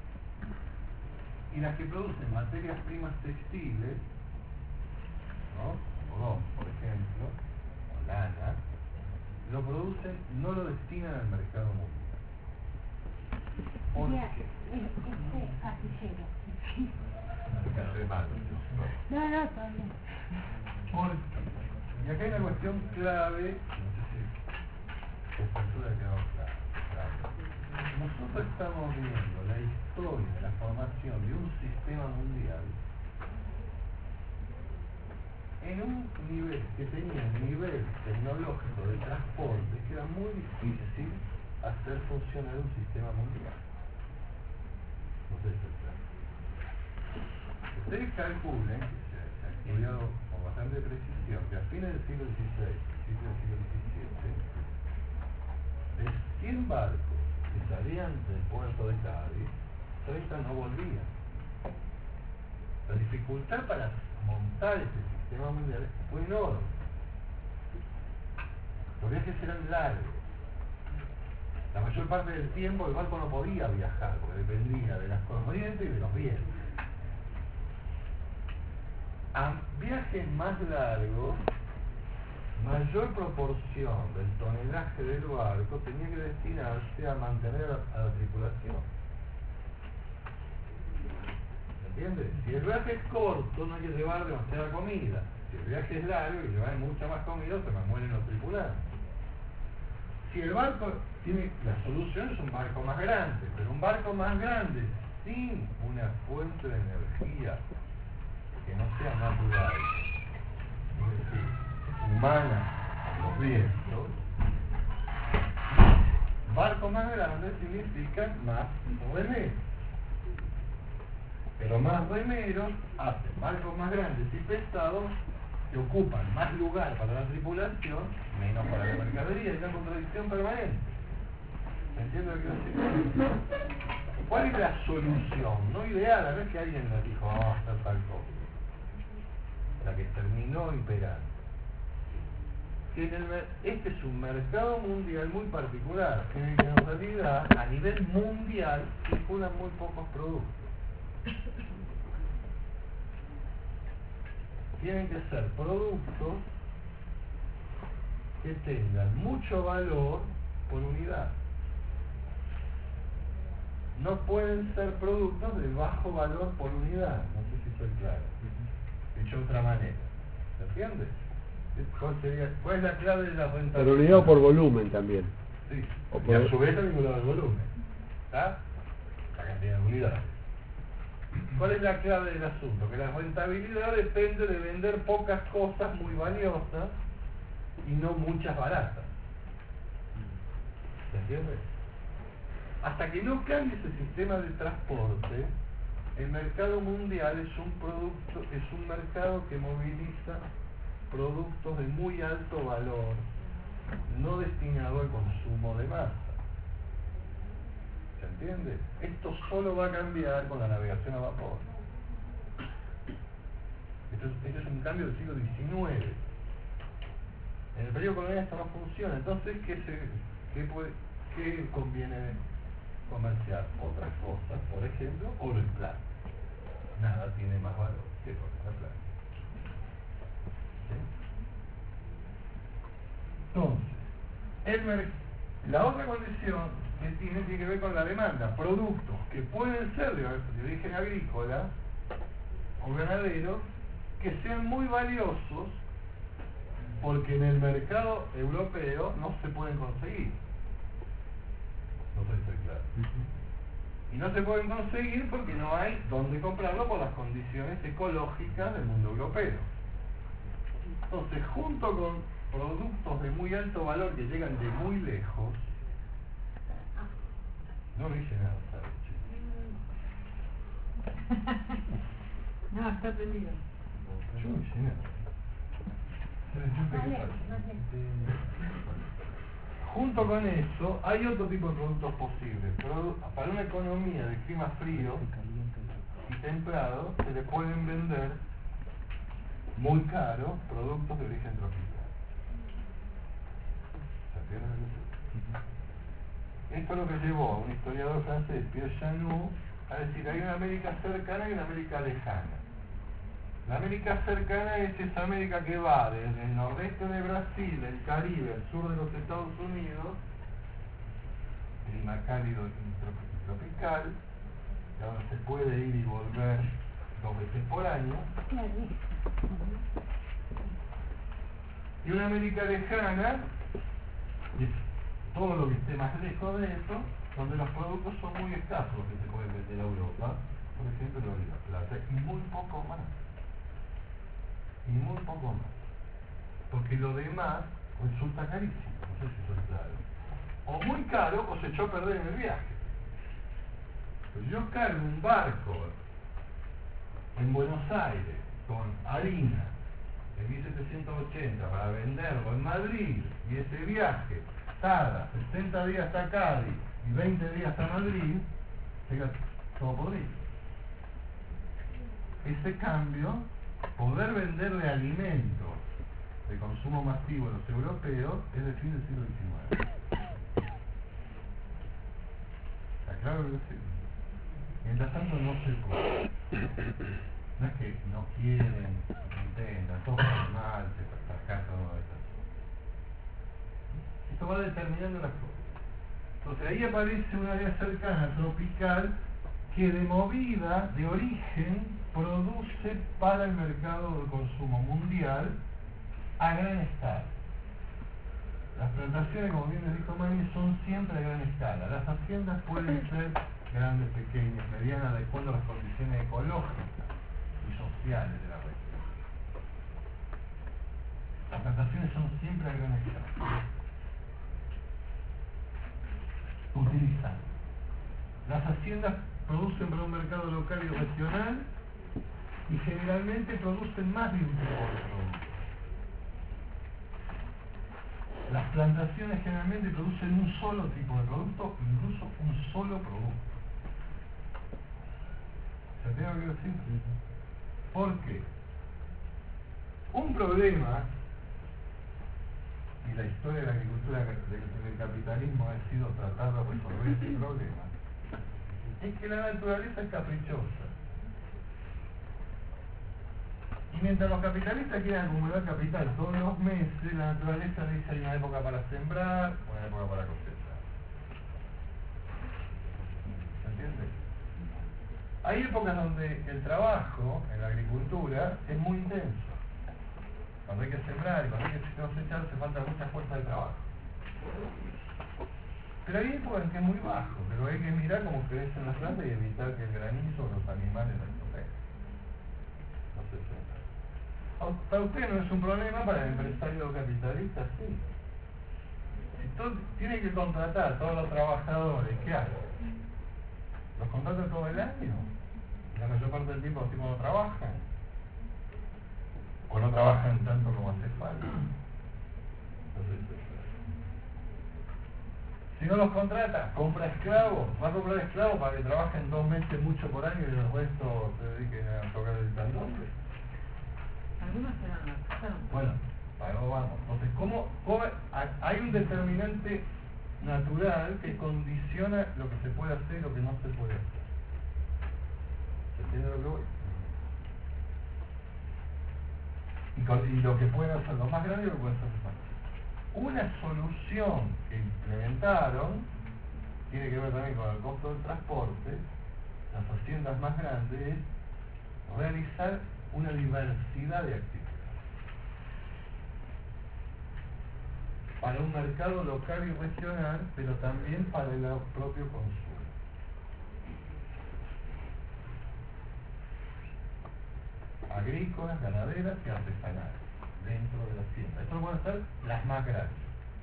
y las que producen materias primas textiles, ¿no? Algodón, por ejemplo, o lana, lo producen, no lo destinan al mercado mundial. ¿Por Sería, qué? eh, este casillero. Mercado de malos, yo. No, no, todavía. ¿Por qué? Y acá hay una cuestión clave, no sé si esta altura ha quedado clara. Nosotros estamos viendo la historia de la formación de un sistema mundial en un nivel que tenía un nivel tecnológico de transporte que era muy difícil hacer funcionar un sistema mundial. No sé si está. Ustedes calculen, que se, se ha estudiado con bastante precisión, que a fines del siglo dieciséis, principios del siglo diecisiete, de cien barcos que salían del puerto de Cádiz, treinta no volvían. La dificultad para montar este sistema mundial fue enorme. Los viajes eran largos. La mayor parte del tiempo el barco no podía viajar porque dependía de las corrientes y de los vientos. A viajes más largos, mayor proporción del tonelaje del barco tenía que destinarse a mantener a, a la tripulación. ¿Entiendes? Si el viaje es corto, no hay que llevar demasiada comida. Si el viaje es largo y llevar mucha más comida, se me mueren los tripulantes. Si el barco tiene, la solución es un barco más grande, pero un barco más grande sin una fuente de energía que no sea natural, es decir, humana, los vientos, barcos más grandes significan más remeros. Pero más remeros hacen barcos más grandes y pesados que ocupan más lugar para la tripulación, menos para la mercadería, y una contradicción permanente. ¿Me entiendes lo que quiero decir? ¿Cuál es la solución? No ideal, a ver que alguien le dijo, vamos a hacer tal cosa. La que terminó imperando. Que en el, este es un mercado mundial muy particular, en el que en realidad a nivel mundial circulan muy pocos productos. Tienen que ser productos que tengan mucho valor por unidad. No pueden ser productos de bajo valor por unidad. No sé si soy claro. Dicho de otra manera. ¿Se entiende? ¿Cuál, sería, ¿Cuál es la clave de la rentabilidad? Por unidad o por volumen también. Sí. O Y por... a su vez también por el volumen. ¿Está? La cantidad de unidades. ¿Cuál es la clave del asunto? Que la rentabilidad depende de vender pocas cosas muy valiosas y no muchas baratas. ¿Se entiende? Hasta que no cambie ese sistema de transporte, el mercado mundial es un producto, es un mercado que moviliza productos de muy alto valor, no destinado al consumo de masa. ¿Se entiende? Esto solo va a cambiar con la navegación a vapor. Esto es, esto es un cambio del siglo diecinueve. En el periodo colonial esto no funciona. Entonces, ¿qué, se, qué, puede, qué conviene comerciar? Otras cosas, por ejemplo, oro en plata. Nada tiene más valor que oro en plata. ¿Sí? Entonces, el mercado. La otra condición que tiene, tiene que ver con la demanda. Productos que pueden ser de, de origen agrícola o ganadero, que sean muy valiosos porque en el mercado europeo no se pueden conseguir. No sé si estoy claro. Y no se pueden conseguir porque no hay dónde comprarlo por las condiciones ecológicas del mundo europeo. Entonces, junto con productos de muy alto valor que llegan de muy lejos, no me dice nada, ¿sabes? No, está prendido. Yo no hice nada. Junto con eso, hay otro tipo de productos posibles. Pero para una economía de clima frío y templado, se le pueden vender muy caros productos de origen tropical. ¿Se entiende? Esto es lo que llevó a un historiador francés, Pierre Chanou, a decir, hay una América cercana y una América lejana. La América cercana es esa América que va desde el nordeste de Brasil, el Caribe, el sur de los Estados Unidos, clima cálido y tropical, donde se puede ir y volver dos veces por año. Y una América lejana, todo lo que esté más lejos de eso, donde los productos son muy escasos que se pueden vender a Europa, por ejemplo, el oro y la plata, y muy poco más. y muy poco más. Porque lo demás resulta carísimo, no sé si soy claro. O muy caro o se echó a perder en el viaje. Pues yo cargo un barco en Buenos Aires con harina de mil setecientos ochenta para venderlo en Madrid y ese viaje tarda sesenta días hasta Cádiz y veinte días hasta Madrid, llega todo podrido. Ese cambio, poder venderle alimentos de consumo masivo a los europeos es del fin del siglo diecinueve. ¿Está claro lo que decir? Mientras tanto no se puede. No es que no quieren, intentan, todo sale mal, se fracasa todo eso. Esto va determinando las cosas. Entonces ahí aparece un área cercana, tropical, que de movida, de origen, produce para el mercado de consumo mundial a gran escala. Las plantaciones, como bien les dijo Mani, son siempre a gran escala. Las haciendas pueden ser grandes, pequeñas, medianas, de acuerdo a las condiciones ecológicas y sociales de la región. Las plantaciones son siempre a gran escala. Utilizan. Las haciendas producen para un mercado local y regional y generalmente producen más de un tipo de producto. Las plantaciones generalmente producen un solo tipo de producto, incluso un solo producto. ¿Se entiende lo que quiero decir? ¿Por qué? Un problema, y la historia de la agricultura del, del capitalismo ha sido tratar de resolver ese problema, es que la naturaleza es caprichosa. Y mientras los capitalistas quieren acumular capital todos los meses, la naturaleza dice hay una época para sembrar, una época para cosechar. ¿Se entiende? Hay épocas donde el trabajo en la agricultura es muy intenso. Cuando hay que sembrar y cuando hay que cosechar se falta mucha fuerza de trabajo. Pero hay épocas en que es muy bajo, pero hay que mirar cómo crecen las plantas y evitar que el granizo o los animales las toquen. No sé si para usted no es un problema, para el empresario capitalista sí. Entonces tiene que contratar a todos los trabajadores, ¿qué hace? ¿Los contrata todo el año? La mayor parte del tiempo los tipos no trabajan. O no trabajan tanto como hace falta. Entonces, si no los contrata, compra esclavos, va a comprar esclavos para que trabajen dos meses mucho por año y el resto se dediquen a tocar el tambor. Algunos se dan la casa. Bueno, para eso vamos. Entonces, ¿cómo, cómo hay un determinante natural que condiciona lo que se puede hacer y lo que no se puede hacer? ¿Se entiende lo que voy? Y, con, y lo que pueden hacer los más grandes y lo que pueden hacer los más chicos. Una solución que implementaron tiene que ver también con el costo del transporte. Las haciendas más grandes es realizar una diversidad de actividades para un mercado local y regional, pero también para el propio consumo. Agrícolas, ganaderas y artesanales dentro de la hacienda. Esto van a ser las más grandes.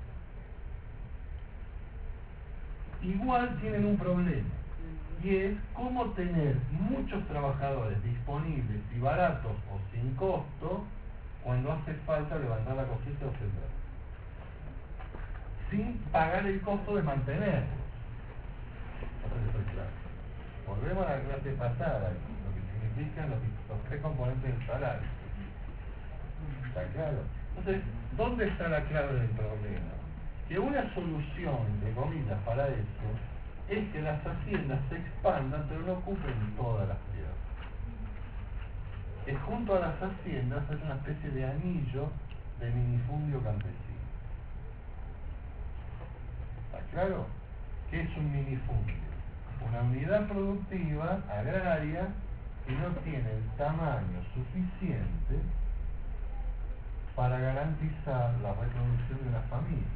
Igual tienen un problema, y es cómo tener muchos trabajadores disponibles y baratos o sin costo cuando hace falta levantar la cosecha o sembrar, sin pagar el costo de mantenerlos. Volvemos a la clase pasada, lo que significan los, los tres componentes del salario. ¿Está claro? Entonces, ¿dónde está la clave del problema? Que una solución, entre comillas, para eso es que las haciendas se expandan pero no ocupen todas las tierras. Que junto a las haciendas es una especie de anillo de minifundio campesino. ¿Está claro? ¿Qué es un minifundio? Una unidad productiva agraria que no tiene el tamaño suficiente para garantizar la reproducción de una familia.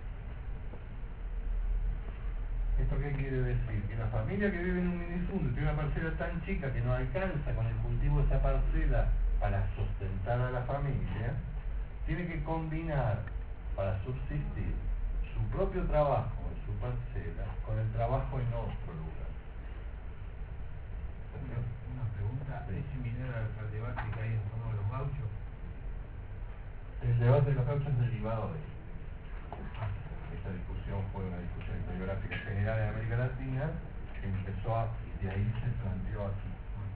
¿Esto qué quiere decir? Que la familia que vive en un minifundio tiene una parcela tan chica que no alcanza con el cultivo de esa parcela para sustentar a la familia, tiene que combinar para subsistir su propio trabajo en su parcela con el trabajo en otro lugar. Una, una pregunta, ¿es similar al, al debate que hay en torno a los gauchos? El debate de los gauchos es derivado de esto. Esta discusión fue una discusión historiográfica general en América Latina que empezó a, y de ahí se planteó aquí.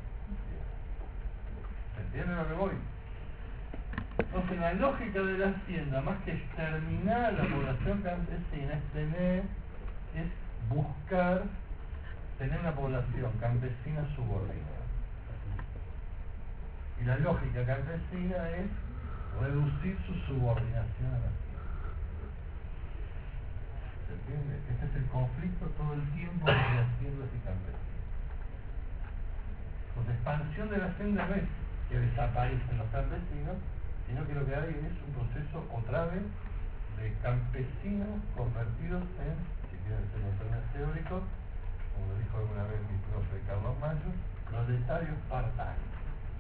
¿Se entiende a lo que voy? Entonces la lógica de la hacienda, más que exterminar la población campesina, es tener, es buscar tener una población campesina subordinada. Y la lógica campesina es reducir su subordinación a la hacienda. ¿Se entiende? Este es el conflicto todo el tiempo entre haciendas y campesinos. Entonces, expansión de la hacienda no es que desaparecen los campesinos, sino que lo que hay es un proceso otra vez de campesinos convertidos en, si quieren ser en términos teóricos, como lo dijo alguna vez mi profe Carlos Mayo, proletarios part-time.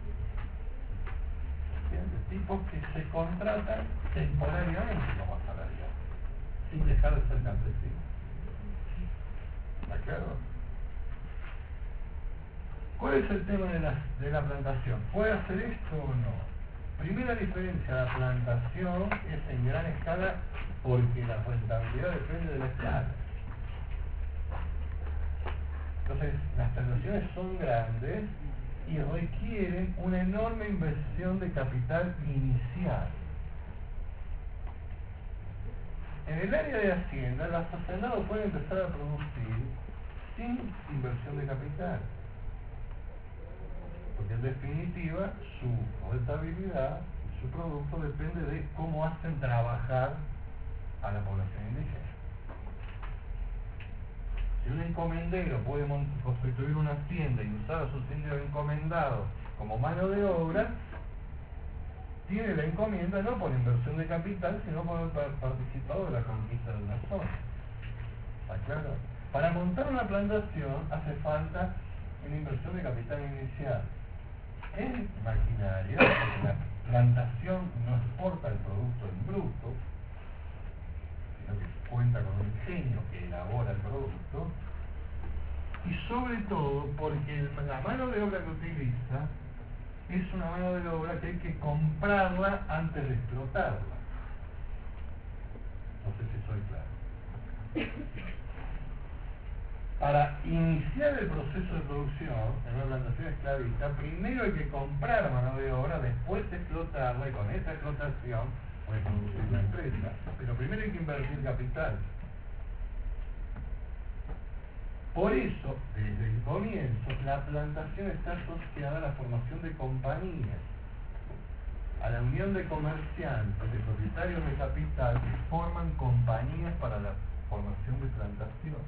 ¿Entiendes? Tipos que se contratan temporariamente como asalariados, sin dejar de ser campesinos. ¿Está claro? ¿Cuál es el tema de la, de la plantación? ¿Puede hacer esto o no? Primera diferencia, la plantación es en gran escala porque la rentabilidad depende de la escala. Entonces, las plantaciones son grandes y requieren una enorme inversión de capital inicial. En el área de hacienda, los hacendados pueden empezar a producir sin inversión de capital. Porque en definitiva su rentabilidad, su producto depende de cómo hacen trabajar a la población indígena. Si un encomendero puede constituir una hacienda y usar a sus indios encomendados como mano de obra, tiene la encomienda no por inversión de capital, sino por haber participado de la conquista de una zona. ¿Está claro? Para montar una plantación hace falta una inversión de capital inicial en maquinaria, porque la plantación no exporta el producto en bruto, sino que cuenta con un ingenio que elabora el producto, y sobre todo porque la mano de obra que utiliza es una mano de obra que hay que comprarla antes de explotarla. No sé si soy claro. Para iniciar el proceso de producción en una plantación esclavista, primero hay que comprar mano de obra, después explotarla, y con esa explotación puede producir una empresa, pero primero hay que invertir capital. Por eso, desde el comienzo, la plantación está asociada a la formación de compañías, a la unión de comerciantes, de propietarios de capital que forman compañías para la formación de plantación.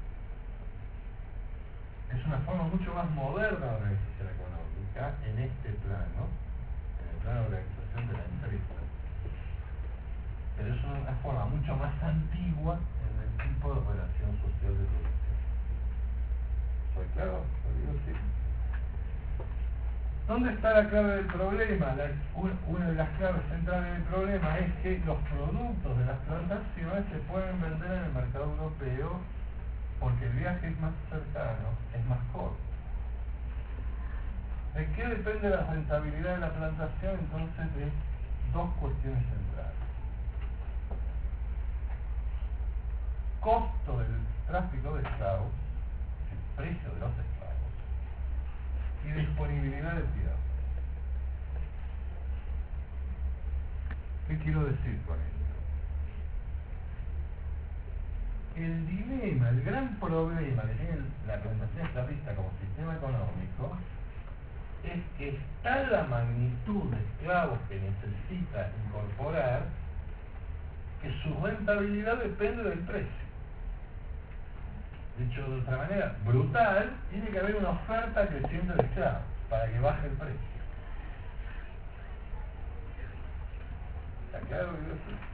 Es una forma mucho más moderna de organización económica en este plano, en el plano de organización de la empresa. Pero es una forma mucho más antigua en el tipo de relación social de producción. ¿Soy claro? ¿Lo digo así? ¿Dónde está la clave del problema? La, una de las claves centrales del problema es que los productos de las plantaciones se pueden vender en el mercado europeo porque el viaje es más cercano, es más corto. ¿De qué depende la rentabilidad de la plantación? Entonces, de dos cuestiones centrales. Costo del tráfico de esclavos, el precio de los esclavos, y disponibilidad de tierra. ¿Qué quiero decir con esto? El dilema, el gran problema que tiene la plantación esclavista como sistema económico es que está la magnitud de esclavos que necesita incorporar que su rentabilidad depende del precio. Dicho de otra manera, brutal, tiene que haber una oferta creciente de esclavos para que baje el precio. ¿Está claro lo que quiero decir?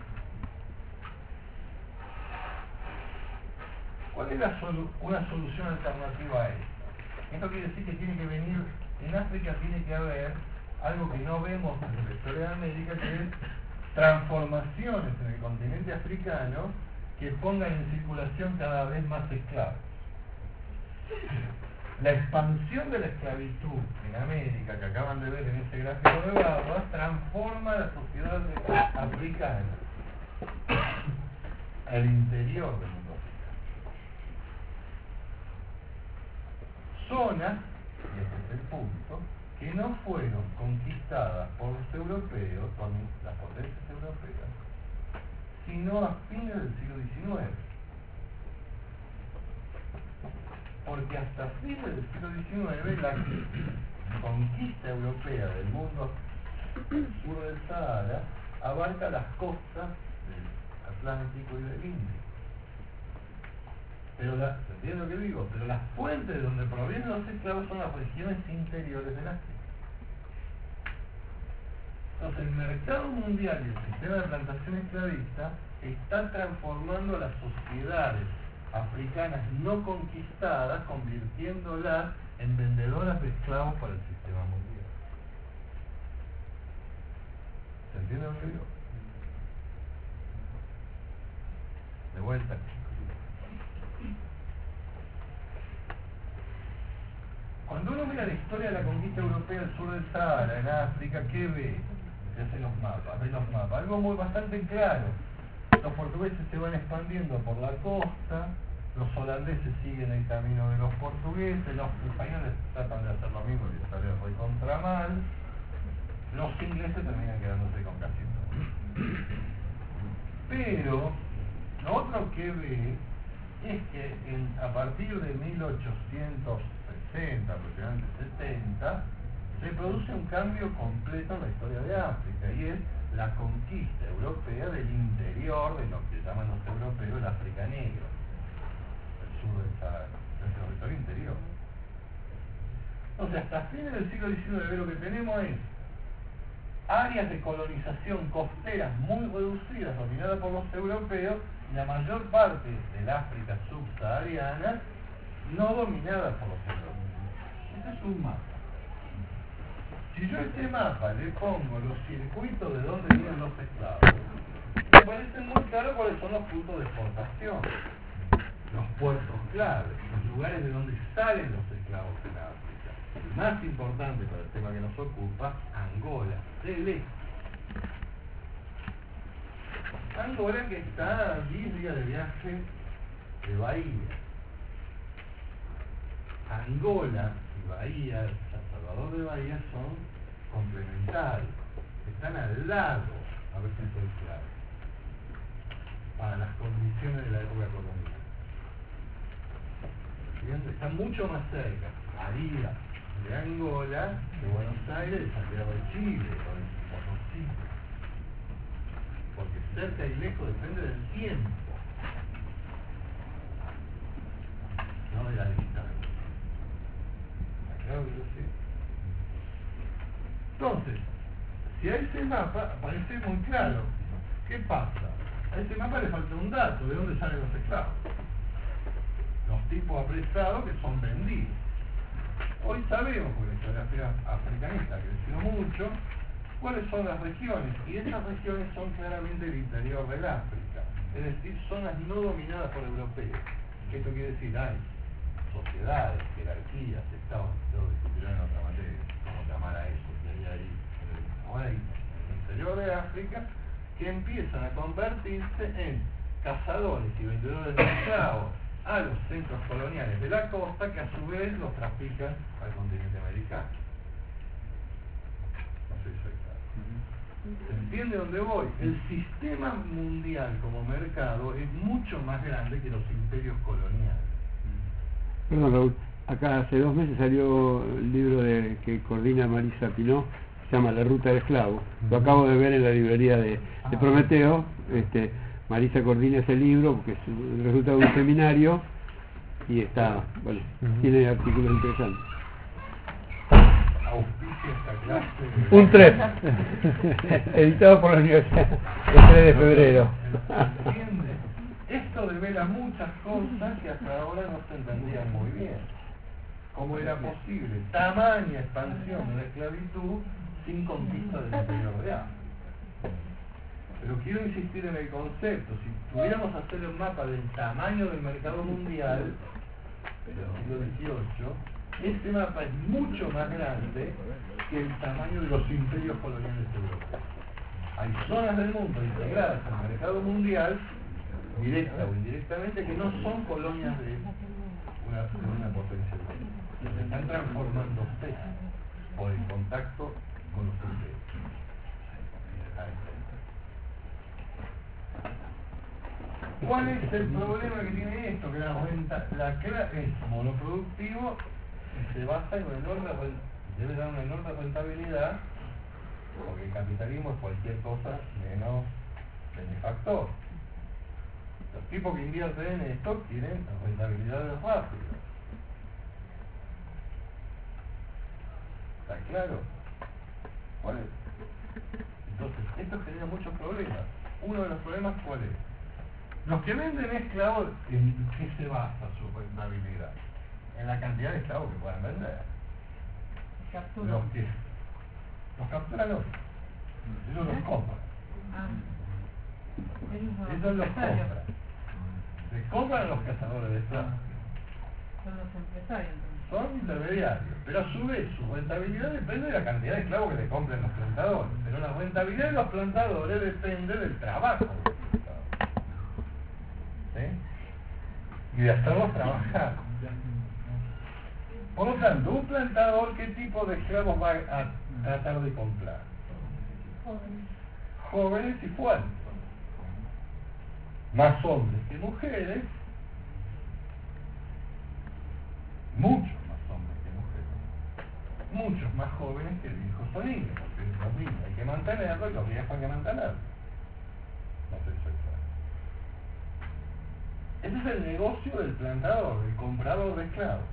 ¿Cuál es la solu una solución alternativa a esto? Esto quiere decir que tiene que venir, en África tiene que haber algo que no vemos en la historia de América, que es transformaciones en el continente africano que pongan en circulación cada vez más esclavos. La expansión de la esclavitud en América, que acaban de ver en ese gráfico de barras, transforma la sociedad africana al interior del mundo africano. Zonas, y este es el punto, que no fueron conquistadas por los europeos, por las potencias europeas, sino a fines del siglo diecinueve. Porque hasta fines del siglo diecinueve la conquista europea del mundo sur del Sahara abarca las costas del Atlántico y del Índico. Pero la, ¿se entiende lo que digo? Pero las fuentes de donde provienen los esclavos son las regiones interiores del África. Entonces el mercado mundial y el sistema de plantación esclavista está transformando las sociedades africanas no conquistadas, convirtiéndolas en vendedoras de esclavos para el sistema mundial. ¿Se entiende lo que digo? De vuelta. Cuando uno mira la historia de la conquista europea del sur del Sahara, en África, ¿qué ve? Se hacen los mapas, ve los mapas. Algo muy bastante claro. Los portugueses se van expandiendo por la costa, los holandeses siguen el camino de los portugueses, los españoles tratan de hacer lo mismo y les sale recontra mal, los ingleses terminan quedándose con casi todo. Pero lo otro que ve es que en, a partir de mil ochocientos sesenta, aproximadamente setenta, se produce un cambio completo en la historia de África, y es la conquista europea del interior de lo que llaman los europeos el África Negro, el sur del Sahara, el territorio interior. Entonces, hasta fines del siglo diecinueve lo que tenemos es áreas de colonización costeras muy reducidas, dominadas por los europeos, y la mayor parte del África subsahariana no dominada por los europeos. Este es un mapa. Si yo a este mapa le pongo los circuitos de donde vienen los esclavos, me parece muy claro cuáles son los puntos de exportación, los puertos claves, los lugares de donde salen los esclavos en África. El más importante para el tema que nos ocupa, Angola, del este. Angola, que está a diez días de viaje de Bahía. Angola y Bahía, San Salvador de Bahía, son complementarios, están al lado, a ver si soy claro, para las condiciones de la época colonial. ¿Bien? Están mucho más cerca Bahía de Angola de Buenos Aires, de Santiago de Chile, o de Potosí, porque cerca y lejos depende del tiempo, no de la distancia. Claro que yo sé. Entonces, si a ese mapa aparece muy claro, ¿qué pasa? A ese mapa le falta un dato, ¿de dónde salen los esclavos? Los tipos apresados que son vendidos. Hoy sabemos, porque la historia africanista ha crecido mucho, cuáles son las regiones, y esas regiones son claramente el interior del África, es decir, zonas no dominadas por europeos. Esto quiere decir, hay sociedades, jerarquías, estados, yo discutiré en otra materia, cómo llamar a eso, que hay ahí, ahora hay en el interior de África, que empiezan a convertirse en cazadores y vendedores de esclavos a los centros coloniales de la costa, que a su vez los trafican al continente americano. No sé si soy claro. ¿Se entiende dónde voy? El sistema mundial como mercado es mucho más grande que los imperios coloniales. Perdón, Raúl, acá hace dos meses salió el libro de, que coordina Marisa Pinó, se llama La Ruta del Esclavo. Lo acabo de ver en la librería de, de Prometeo. Este, Marisa coordina ese libro porque es el resultado de un seminario y está, bueno, uh-huh. Tiene artículos interesantes. Auspicia esta clase. Un tres. Editado por la Universidad el tres de febrero. ¿Entiende? Esto devela muchas cosas que hasta ahora no se entendían muy bien. ¿Cómo era posible tamaña expansión de la esclavitud sin conquista del interior de África. Pero quiero insistir en el concepto. Si pudiéramos hacer un mapa del tamaño del mercado mundial del siglo dieciocho, este mapa es mucho más grande que el tamaño de los imperios coloniales europeos. Hay zonas del mundo integradas al mercado mundial, directa o indirectamente, que no son colonias de una, de una potencia europea. Se están transformando por el contacto con los imperios. ¿Cuál es el problema que tiene esto? Que la renta, la cla es monoproductivo y se basa en una enorme, debe dar una enorme rentabilidad, porque el capitalismo es cualquier cosa menos benefactor. Los tipos que invierten en esto quieren rentabilidades rápidas. ¿Está claro? ¿Cuál es? Entonces, esto genera muchos problemas. Uno de los problemas, ¿cuál es? Los que venden esclavos, ¿en qué se basa su rentabilidad? En la cantidad de esclavos que puedan vender. Los que los capturan los, ellos los compran. Ellos los compran. Se compran a los cazadores de esclavos. Son los empresarios. Son intermediarios, pero a su vez su rentabilidad depende de la cantidad de esclavos que le compren los plantadores. Pero la rentabilidad de los plantadores depende del trabajo. ¿Sí? Y de hacerlos trabajar. Por lo tanto, un plantador, ¿qué tipo de esclavos va a tratar de comprar? Jóvenes. Jóvenes y fuertes. Más hombres que mujeres. Muchos más hombres que mujeres. Muchos más jóvenes que hijos o niños, porque los niños hay que mantenerlos y los viejos hay que mantenerlos. No sé si ese es el negocio del plantador, del comprador de esclavos.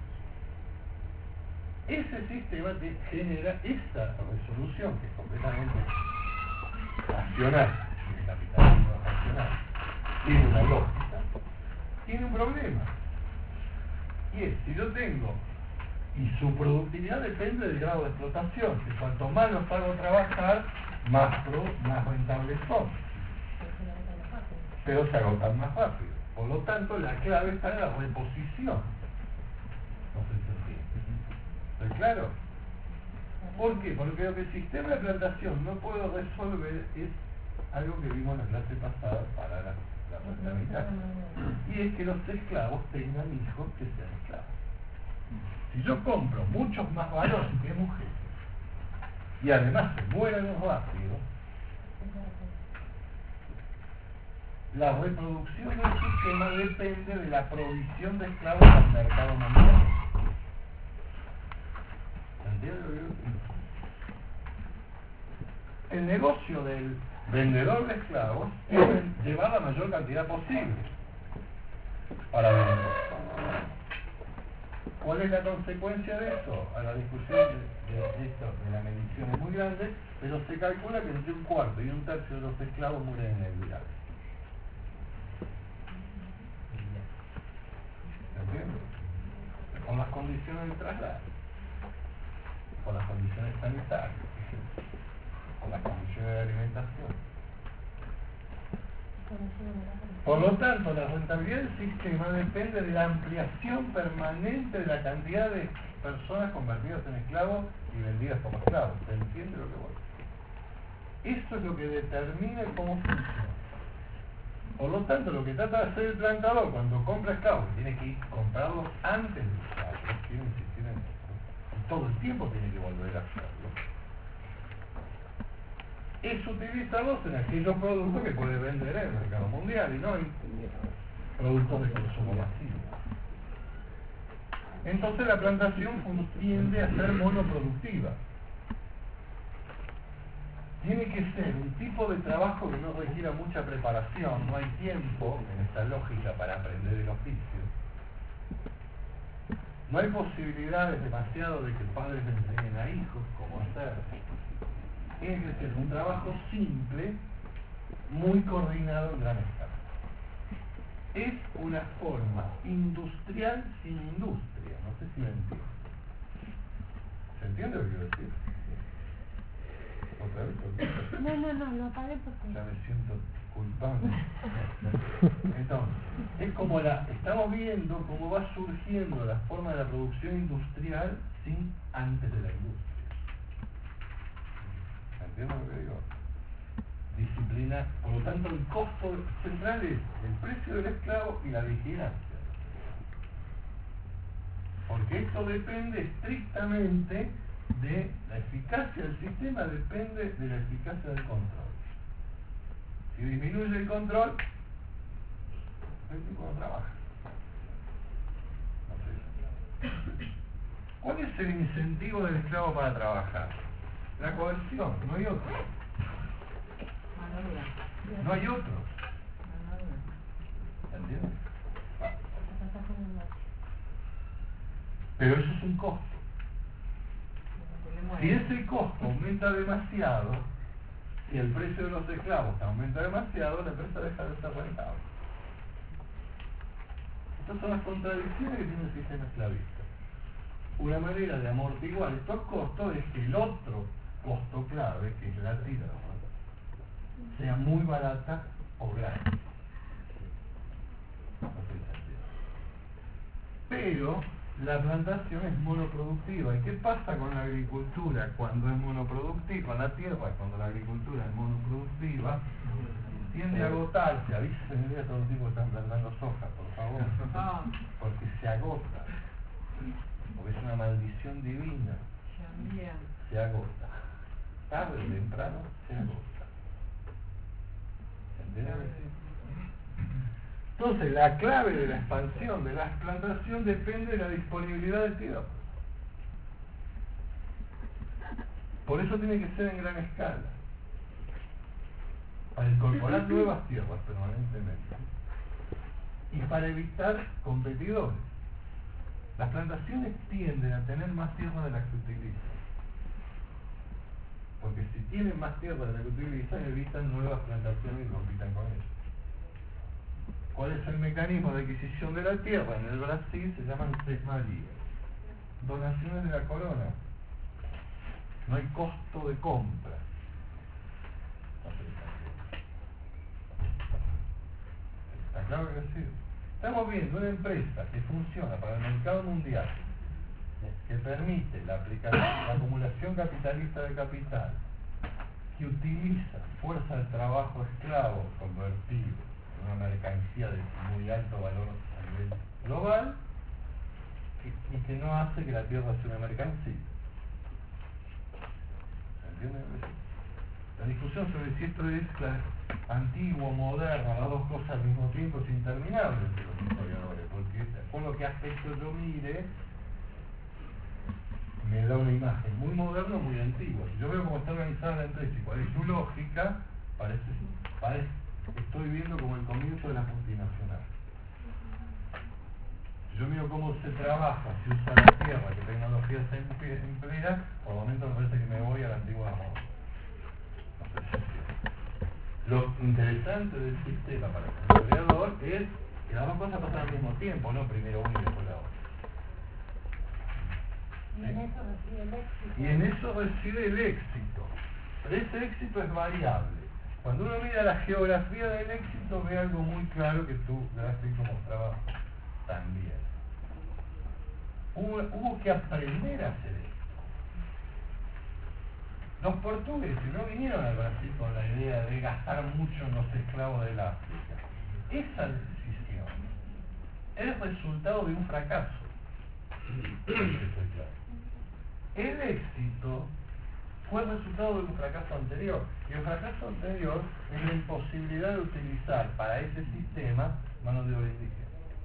Ese sistema te genera esta resolución, que es completamente racional, el capitalismo racional, tiene una lógica, tiene un problema. Y es, si yo tengo, y su productividad depende del grado de explotación, que cuanto más los hago trabajar, más, pro, más rentables son. Pero se agotan más rápido. Por lo tanto, la clave está en la reposición. No sé si entiende. ¿Estoy claro? ¿Por qué? Porque lo que el sistema de plantación no puede resolver es algo que vimos en la clase pasada para la, la rentabilidad. Y es que los esclavos tengan hijos que sean esclavos. Si yo compro muchos más varones que mujeres, y además se mueren rápido, la reproducción del sistema depende de la provisión de esclavos al mercado mundial. ¿Entiendes lo que digo? El negocio del vendedor de esclavos es llevar la mayor cantidad posible para vender. ¿Cuál es la consecuencia de eso? A la discusión de, de esto, de la medición es muy grande, pero se calcula que entre un cuarto y un tercio de los esclavos mueren en el viaje. ¿Entiendes? Con las condiciones de traslado, con las condiciones sanitarias, con las condiciones de alimentación. Por lo tanto, la rentabilidad del sistema depende de la ampliación permanente de la cantidad de personas convertidas en esclavos y vendidas como esclavos. ¿Se entiende lo que voy? Eso es lo que determina cómo funciona. Por lo tanto, lo que trata de hacer el plantador cuando compra esclavos, tiene que ir comprarlos antes de usarlos, tiene que insistir en esto, y todo el tiempo tiene que volver a hacerlo, es utilizarlos en aquellos productos que puede vender en el mercado mundial y no en productos de consumo masivo. Entonces la plantación tiende a ser monoproductiva. Tiene que ser un tipo de trabajo que no requiera mucha preparación, no hay tiempo en esta lógica para aprender el oficio. No hay posibilidades demasiado de que padres le enseñen a hijos cómo hacer. Tiene que ser un trabajo simple, muy coordinado en gran escala. Es una forma industrial sin industria, no sé si lo entiendo. ¿Se entiende lo que quiero decir? Otra vez, porque No, no, no, no pagué porque... ya me siento culpable. Entonces, es como la, estamos viendo cómo va surgiendo la forma de la producción industrial sin antes de la industria. ¿Entiendes lo que digo? Disciplina, por lo tanto el costo central es el precio del esclavo y la vigilancia. Porque esto depende estrictamente de la eficacia del sistema, depende de la eficacia del control. Si disminuye el control, el tipo no trabaja. No sé. ¿Cuál es el incentivo del esclavo para trabajar? La coerción, no hay otro. Mano dura. No hay otro. Mano dura. ¿Entiendes? Pero eso es un costo. Si ese costo aumenta demasiado, si el precio de los esclavos aumenta demasiado, la empresa deja de ser rentable. Estas son las contradicciones que tiene el sistema esclavista. Una manera de amortiguar estos costos es que el otro costo clave, que es la tierra, sea muy barata o grande. No tiene sentido. Pero la plantación es monoproductiva. ¿Y qué pasa con la agricultura cuando es monoproductiva? Con la tierra, cuando la agricultura es monoproductiva, tiende a agotarse. Avísenme a todos los tipos que están plantando soja, por favor. Ah, Porque se agota. Porque es una maldición divina. también. Se agota. Tarde o temprano se agota. ¿Entiendes? Entonces, la clave de la expansión de la plantación depende de la disponibilidad de tierra. Por eso tiene que ser en gran escala, para incorporar nuevas tierras permanentemente y para evitar competidores. Las plantaciones tienden a tener más tierra de la que utilizan, porque si tienen más tierra de la que utilizan, evitan nuevas plantaciones y compitan con ellas. ¿Cuál es el mecanismo de adquisición de la tierra? En el Brasil se llaman sesmalías, donaciones de la corona. No hay costo de compra. ¿Está claro que sí? Estamos viendo una empresa que funciona para el mercado mundial, que permite la aplicación, la acumulación capitalista de capital, que utiliza fuerza de trabajo esclavo convertido en una mercancía de muy alto valor a nivel global, y, y que no hace que la tierra sea una mercancía. ¿Se entiende? La discusión sobre si esto es antiguo, moderno, las dos cosas al mismo tiempo es interminable entre los historiadores, porque por lo que aspecto yo mire, me da una imagen muy moderna o muy antigua. Si yo veo cómo está organizada la empresa y cuál es su lógica, parece, parece estoy viendo como el comienzo de la multinacional. Si yo miro cómo se trabaja, si usa la tierra, qué tecnología se emplea, por el momento me parece que me voy a la antigua moda. No sé si lo interesante del sistema para el historiador es que las dos cosas pasan al mismo tiempo, no primero uno y después la otra. Y en eso reside el éxito. Y en eso reside el éxito. Pero ese éxito es variable. Cuando uno mira la geografía del éxito, ve algo muy claro que tu gráfico mostraba también. Hubo, hubo que aprender a hacer esto. Los portugueses no vinieron al Brasil con la idea de gastar mucho en los esclavos del África. Esa decisión es resultado de un fracaso. El éxito fue el resultado de un fracaso anterior. Y el fracaso anterior es la imposibilidad de utilizar para ese sistema mano de obra indígena.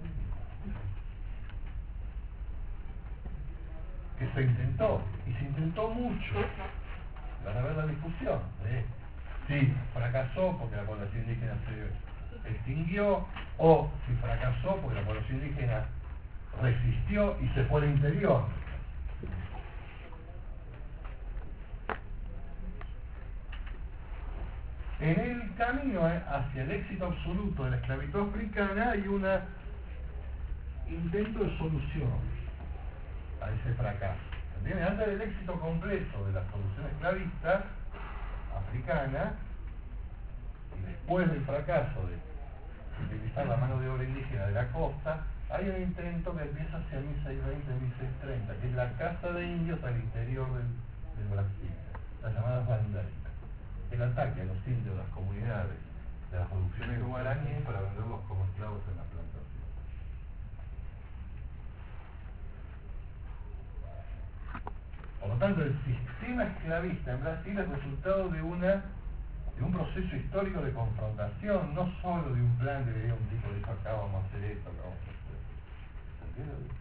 Que se intentó, y se intentó mucho. Van a ver la discusión de si fracasó porque la población indígena se extinguió, o si fracasó porque la población indígena resistió y se fue al interior. En el camino hacia el éxito absoluto de la esclavitud africana hay un intento de solución a ese fracaso. ¿Entiendes? Antes del éxito completo de la solución esclavista, africana, y después del fracaso de utilizar la mano de obra indígena de la costa, hay un intento que empieza hacia mil seiscientos veinte, mil seiscientos treinta, que es la caza de indios al interior del, del Brasil, las llamadas banderas. El ataque a los indios, las comunidades de las producciones guaraníes para venderlos como esclavos en la plantación. Por lo tanto, el sistema esclavista en Brasil es resultado de una de un proceso histórico de confrontación, no solo de un plan que veía un tipo dijo acá vamos a hacer esto, acá vamos a hacer esto. ¿Se entiende?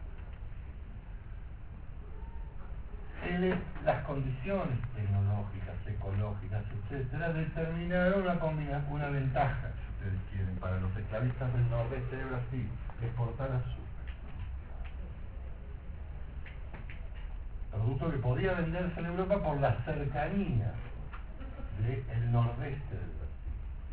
El, las condiciones tecnológicas, ecológicas, etcétera, determinaron una, combina, una ventaja, si ustedes quieren, para los esclavistas del nordeste de Brasil, exportar azúcar. Producto que podía venderse en Europa por la cercanía del nordeste del Brasil.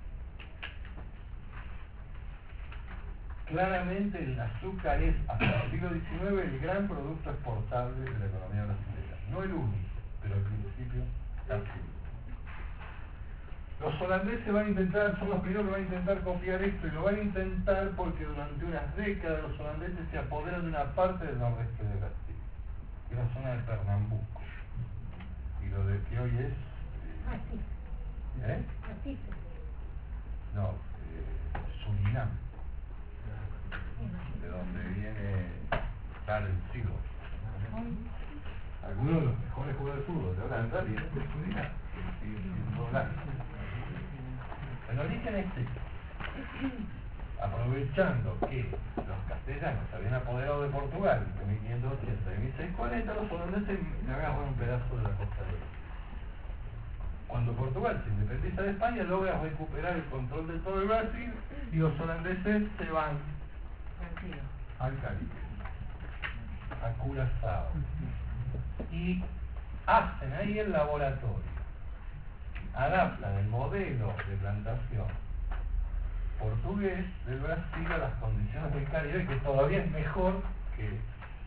Claramente el azúcar es, hasta el siglo diecinueve, el gran producto exportable de la economía brasileña. No el único, pero al principio casi. Los holandeses van a intentar, son los primeros que van a intentar copiar esto, y lo van a intentar porque durante unas décadas los holandeses se apoderan de una parte del nordeste de Brasil, que es la zona de Pernambuco, y lo de que hoy es... Así. ¿Eh? Así. No, eh, Surinam, de donde viene Karel Sigel. Algunos de los mejores jugadores de fútbol de Holanda vienen de Surinam, siendo Holanda. El origen es este. Aprovechando que los castellanos se habían apoderado de Portugal entre mil quinientos ochenta y mil seiscientos cuarenta, los holandeses le agarran un pedazo de la costa de Europa. Cuando Portugal se independiza de España, logra recuperar el control de todo el Brasil y los holandeses se van Tranquilo. al Caribe, a Curazao, y hacen ahí el laboratorio, adaptan el modelo de plantación portugués del Brasil a las condiciones del Caribe, que todavía es mejor que el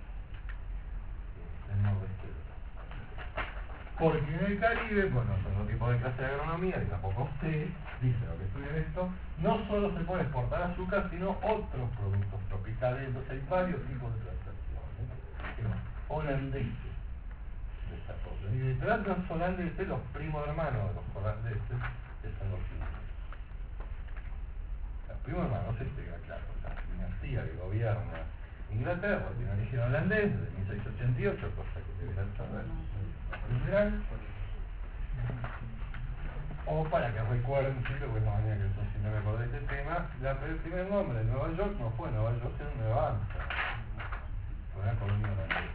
nordeste. Porque en el Caribe, bueno, son otro tipo de clase de agronomía, y tampoco usted dice lo que estudia esto, no solo se puede exportar azúcar, sino otros productos tropicales. Entonces hay varios tipos de transacciones que los holandeses desarrollan. Y detrás de los holandeses, los primos hermanos de los holandeses, que son los indios. Los primos hermanos se pega, claro, la dinastía que gobierna Inglaterra tiene origen holandés desde mil seiscientos ochenta y ocho, cosa que deberán saber liberal, o para que recuerden siempre, pues no manera que yo si no me acordé de este tema, la, el primer nombre de Nueva York no fue Nueva York, sino Nueva Amsterdam, fue una colonia holandesa.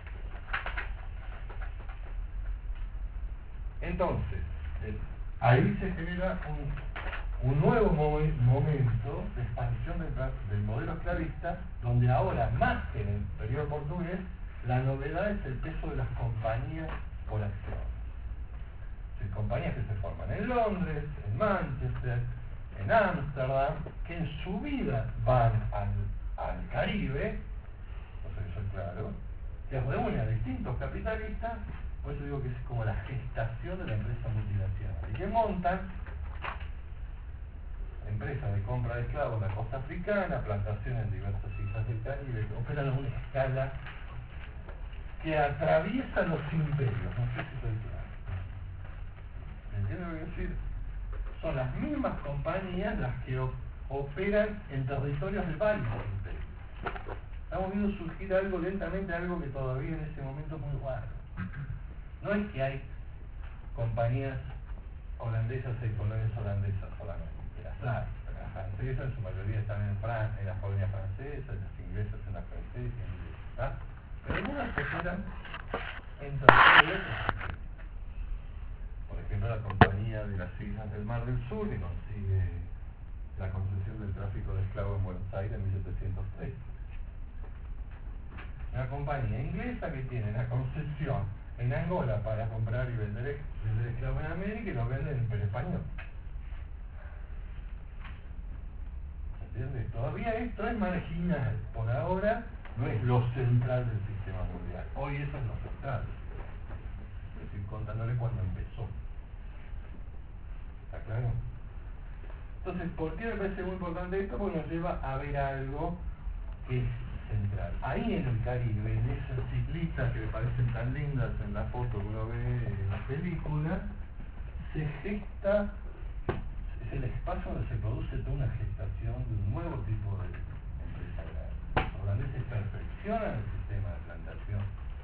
Entonces, eh, ahí se genera un, un nuevo mo momento de expansión del, del modelo esclavista, donde ahora, más que en el periodo portugués, la novedad es el peso de las compañías por acción. Sí, compañías que se forman en Londres, en Manchester, en Ámsterdam, que en su vida van al, al Caribe, no sé si soy claro, que reúnen a distintos capitalistas, por eso digo que es como la gestación de la empresa multinacional, y que montan empresas de compra de esclavos en la costa africana, plantaciones en diversas islas del Caribe, que operan a una escala que atraviesa los imperios. No sé si soy claro. ¿Me entienden lo que quiero decir? Son las mismas compañías las que op operan en territorios de varios imperios. Estamos viendo surgir algo lentamente, algo que todavía en ese momento es muy raro. No es que hay compañías holandesas y colonias holandesas solamente. Las hay, las francesas en su mayoría están en, Fran en las colonias francesas, las inglesas en las francesas, ¿verdad? Pero algunas operan en territorios. Por ejemplo, la compañía de las Islas del Mar del Sur, que consigue la concesión del tráfico de esclavos en Buenos Aires en mil setecientos tres. Una compañía inglesa que tiene la concesión en Angola para comprar y vender, vender esclavos en América, y los venden en Imperio Español. ¿Entiendes? Todavía esto es marginal. Por ahora no es lo central del sistema mundial. Hoy eso es lo central. Es decir, contándole cuando empezó. ¿Está claro? Entonces, ¿por qué me parece muy importante esto? Porque nos lleva a ver algo que es central. Ahí en el Caribe, en esas ciclistas que me parecen tan lindas en la foto que uno ve en la película, se gesta, es el espacio donde se produce toda una gestación de un nuevo tipo de empresa agraria. Los holandeses perfeccionan el sistema de plantación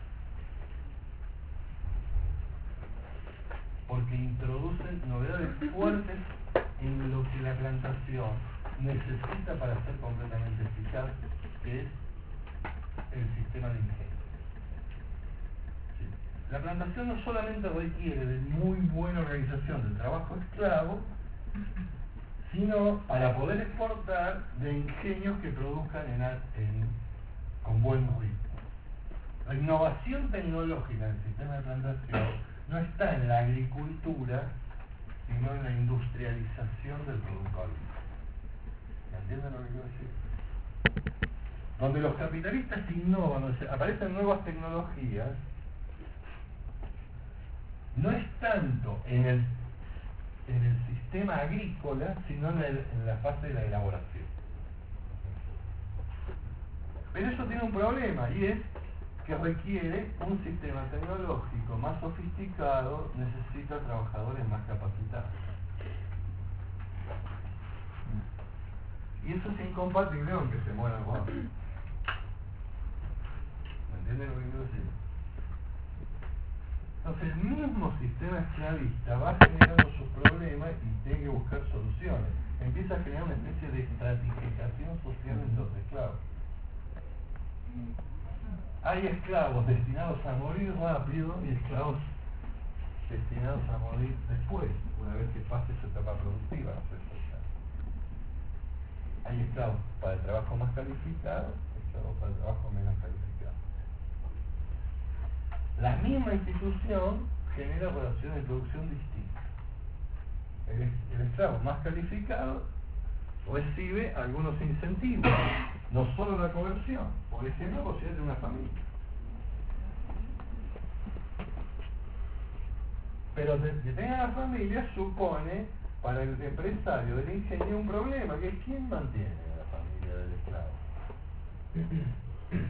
porque introducen novedades fuertes en lo que la plantación necesita para ser completamente eficaz, que es el sistema de ingenio. ¿Sí? La plantación no solamente requiere de muy buena organización del trabajo esclavo, sino para poder exportar de ingenios que produzcan en, en, con buen ritmo. La innovación tecnológica en el sistema de plantación no está en la agricultura, sino en la industrialización del producto agrícola. ¿Me entienden lo que quiero decir? Donde los capitalistas innovan, donde aparecen nuevas tecnologías, no es tanto en el, en el sistema agrícola, sino en, el, en la fase de la elaboración. Pero eso tiene un problema, y es que requiere un sistema tecnológico más sofisticado, necesita trabajadores más capacitados. Y eso es incompatible aunque se muera el guapo. ¿Me entienden lo que quiero decir? Entonces el mismo sistema esclavista va generando sus problemas y tiene que buscar soluciones. Empieza a generar una especie de estratificación social entre los esclavos. Hay esclavos destinados a morir rápido y esclavos destinados a morir después, una vez que pase su etapa productiva, no sé si está. Hay esclavos para el trabajo más calificado, esclavos para el trabajo menos calificado. La misma institución genera relaciones de producción distintas. El, el esclavo más calificado recibe algunos incentivos, no solo la conversión, por ejemplo, la posibilidad de una familia. Pero de, que tenga la familia supone para el empresario del ingenio un problema, que es quién mantiene a la familia del esclavo.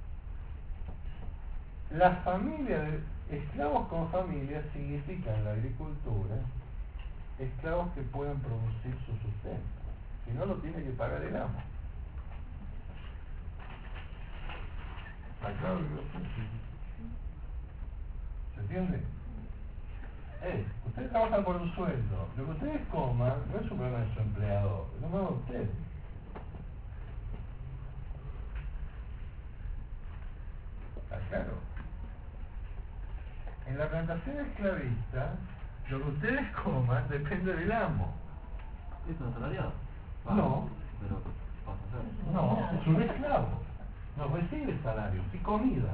La familia de esclavos con familia significa en la agricultura esclavos que pueden producir su sustento. Si no, lo tiene que pagar el amo. ¿Está claro? ¿Se entiende? Eh, ustedes trabajan por un sueldo. Lo que ustedes coman no es un problema de su empleador, es un problema de ustedes. ¿Está claro? En la plantación esclavista, lo que ustedes coman depende del amo. ¿Es un asalariado? No. Pero pasa a ser. No, es un esclavo. No recibe salario, sí comida.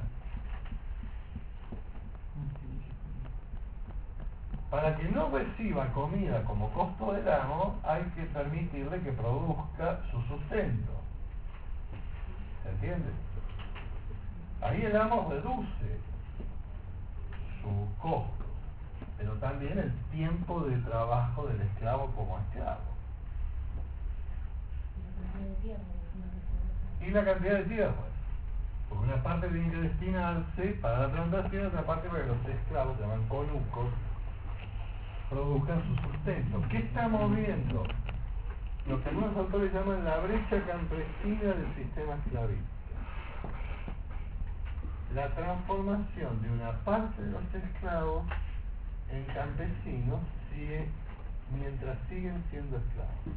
Para que no reciba comida como costo del amo, hay que permitirle que produzca su sustento. ¿Se entiende? Ahí el amo reduce su costo, pero también el tiempo de trabajo del esclavo como esclavo. Y la cantidad de tierra. Porque una parte tiene que destinarse para la plantación y otra parte para que los esclavos, se llaman conucos, produzcan su sustento. ¿Qué estamos viendo? Lo que algunos autores llaman la brecha campesina del sistema esclavista. La transformación de una parte de los esclavos en campesinos sigue mientras siguen siendo esclavos.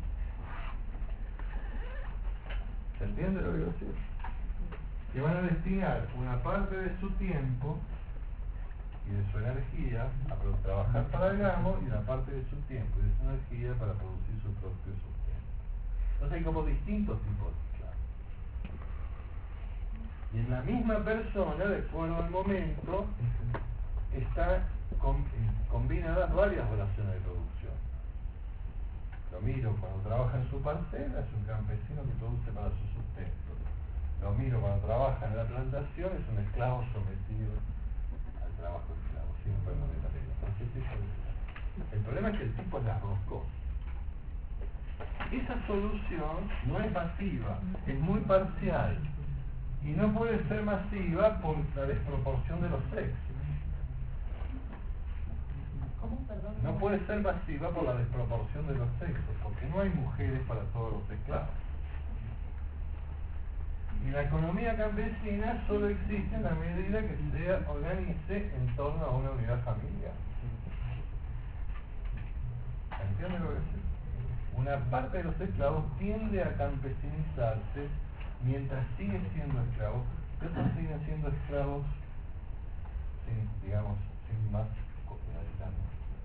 ¿Se entiende lo que quiero decir? Que van a destinar una parte de su tiempo y de su energía a trabajar para el amo y una parte de su tiempo y de su energía para producir su propio sustento. Entonces hay como distintos tipos de esclavos. Y en la misma persona, de acuerdo al momento, están combinadas varias relaciones de producción. Lo miro cuando trabaja en su parcela, es un campesino que produce para su sustento. Lo miro cuando trabaja en la plantación, es un esclavo sometido al trabajo esclavo, siempre no me la. No sé si eso es. El problema es que el tipo las roscó. Esa solución no es masiva, es muy parcial. Y no puede ser masiva por la desproporción de los sexos. ¿Cómo? Perdón. No puede ser masiva por la desproporción de los sexos, porque no hay mujeres para todos los esclavos. Y la economía campesina solo existe en la medida que se organice en torno a una unidad familiar. ¿Entiendes lo que es? Una parte de los esclavos tiende a campesinizarse mientras sigue siendo esclavos, y otros siguen siendo esclavos sin, digamos, sin más comunidad.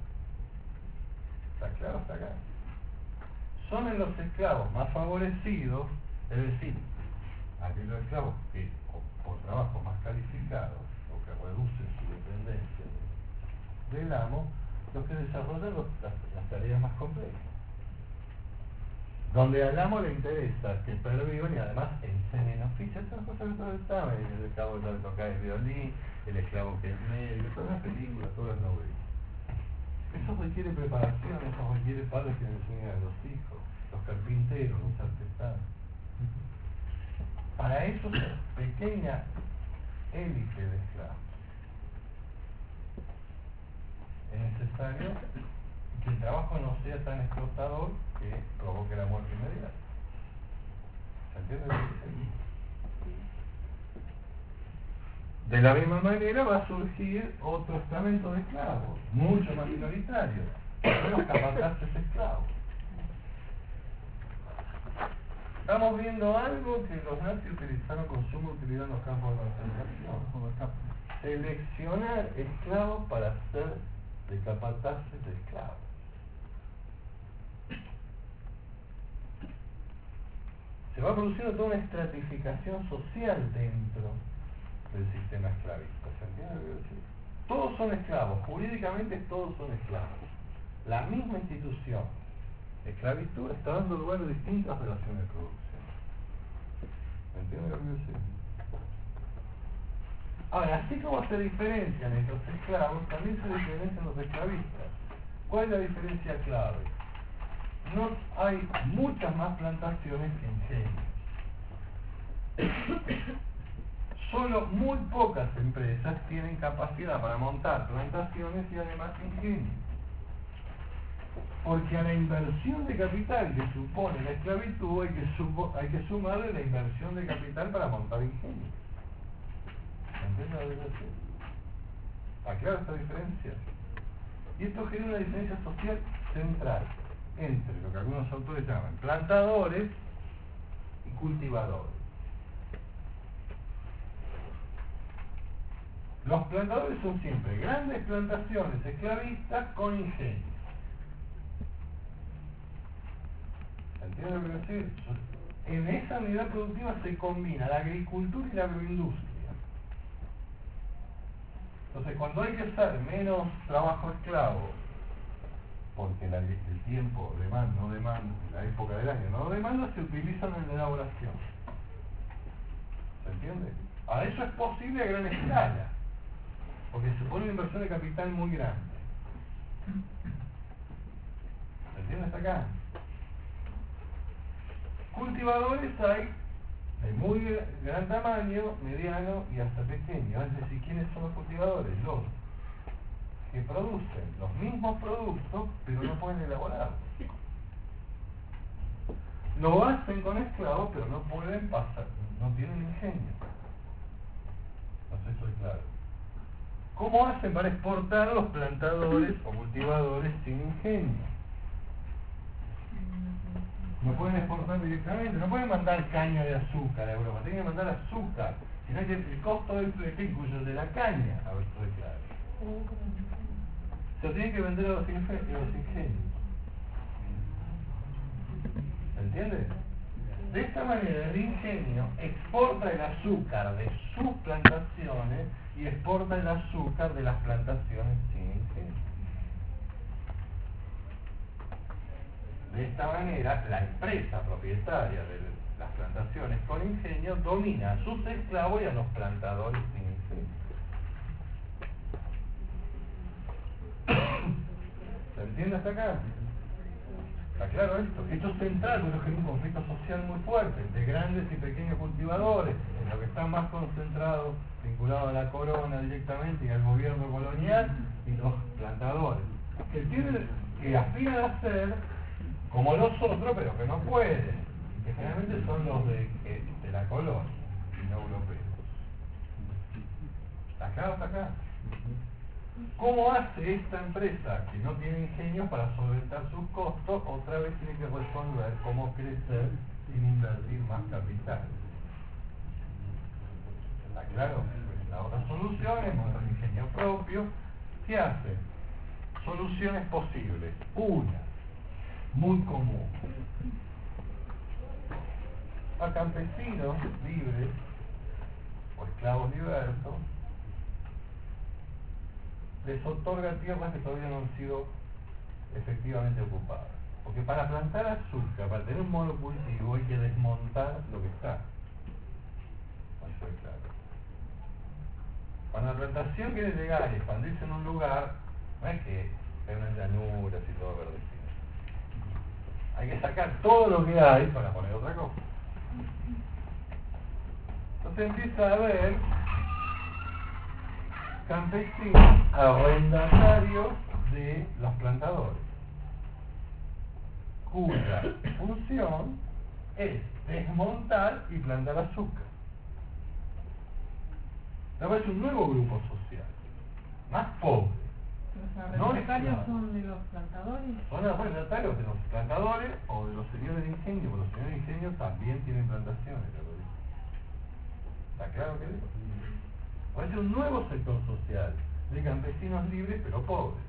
¿Está claro hasta acá? Son en los esclavos más favorecidos, es decir, aquellos esclavos que por, por trabajos más calificados o que reducen su dependencia de, del amo, los que desarrollan los, las, las tareas más complejas. Donde al amo le interesa que pervivan y además enseñen oficios. Estas cosas que todos saben, el esclavo que sabe tocar el violín, el esclavo que es médico, todas las películas, todas las novelas. Eso requiere preparación, eso requiere padres que le enseñen a los hijos, los carpinteros, los artesanos. Para eso es pequeña élite de esclavos. Es necesario que el trabajo no sea tan explotador que provoque la muerte inmediata. ¿Se entiende lo que dice? De la misma manera va a surgir otro estamento de esclavos, mucho más minoritario, los capataces esclavos. Estamos viendo algo que los nazis utilizaron con suma utilidad en los campos de concentración. Seleccionar esclavos para ser de capataces de esclavos. Se va produciendo toda una estratificación social dentro del sistema esclavista. ¿Se entiende lo que quiero decir? Todos son esclavos, jurídicamente todos son esclavos. La misma institución, esclavitud, está dando lugar a distintas relaciones de producción. ¿Me entiende lo que quiero decir? Ahora, así como se diferencian estos esclavos, también se diferencian los esclavistas. ¿Cuál es la diferencia clave? No hay muchas más plantaciones que ingenios. Solo muy pocas empresas tienen capacidad para montar plantaciones y además ingenios. Porque a la inversión de capital que supone la esclavitud hay que, supo, hay que sumarle la inversión de capital para montar ingenios. ¿Entiendes la diferencia? ¿Aclara esta diferencia? Y esto genera una diferencia social central entre lo que algunos autores llaman plantadores y cultivadores. Los plantadores son siempre grandes plantaciones esclavistas con ingenios. ¿Entiendes lo que quiero decir? En esa unidad productiva se combina la agricultura y la agroindustria. Entonces, cuando hay que hacer menos trabajo esclavo, porque la, el tiempo demanda, no demanda, la época del año no demanda, se utilizan en la elaboración. ¿Se entiende? Ahora, eso es posible a gran escala, porque supone una inversión de capital muy grande. ¿Se entiende hasta acá? Cultivadores hay de muy gran tamaño, mediano y hasta pequeño. Es decir, ¿quiénes son los cultivadores? Los que producen los mismos productos, pero no pueden elaborarlos. Lo hacen con esclavos, pero no pueden pasar, no tienen ingenio. No sé si estoy claro. ¿Cómo hacen para exportar a los plantadores o cultivadores sin ingenio? No pueden exportar directamente, no pueden mandar caña de azúcar a Europa, tienen que mandar azúcar, sino que el costo del flete incluye el de la caña, a ver si estoy claro. Se lo tienen que vender a los, inge a los ingenios. ¿Se entiende? De esta manera el ingenio exporta el azúcar de sus plantaciones y exporta el azúcar de las plantaciones sin ingenio. De esta manera, la empresa propietaria de las plantaciones con ingenio domina a sus esclavos y a los plantadores sin ingenio. ¿Se entiende hasta acá? ¿Está claro esto? Esto es central, porque es un conflicto social muy fuerte, de grandes y pequeños cultivadores, en lo que está más concentrado, vinculado a la corona directamente y al gobierno colonial, y los plantadores, que tienen, que aspiran a ser como los otros, pero que no pueden, que generalmente son los de, eh, de la colonia, y no europeos. ¿Está claro hasta acá? ¿Cómo hace esta empresa que no tiene ingenio para solventar sus costos? Otra vez tiene que resolver cómo crecer sin invertir más capital. ¿Está claro? Pues la otra solución es montar ingenio propio. ¿Qué hace? Soluciones posibles. Una, muy común. A campesinos libres o esclavos libertos les otorga tierras que todavía no han sido efectivamente ocupadas. Porque para plantar azúcar, para tener un monocultivo, hay que desmontar lo que está. Eso es claro. Cuando la plantación quiere llegar y expandirse en un lugar, no es que hay unas llanuras y todo verdecito. Hay que sacar todo lo que hay para poner otra cosa. Entonces empieza a haber campesinos arrendatarios de los plantadores, cuya función es desmontar y plantar azúcar. Ahora es un nuevo grupo social, más pobre. ¿Los No arrendatarios es son de los plantadores? Son arrendatarios de los plantadores o de los señores de ingenio, porque los señores de ingenio también tienen plantaciones, ya lo dije. ¿Está claro que digo? Puede ser un nuevo sector social de campesinos libres pero pobres.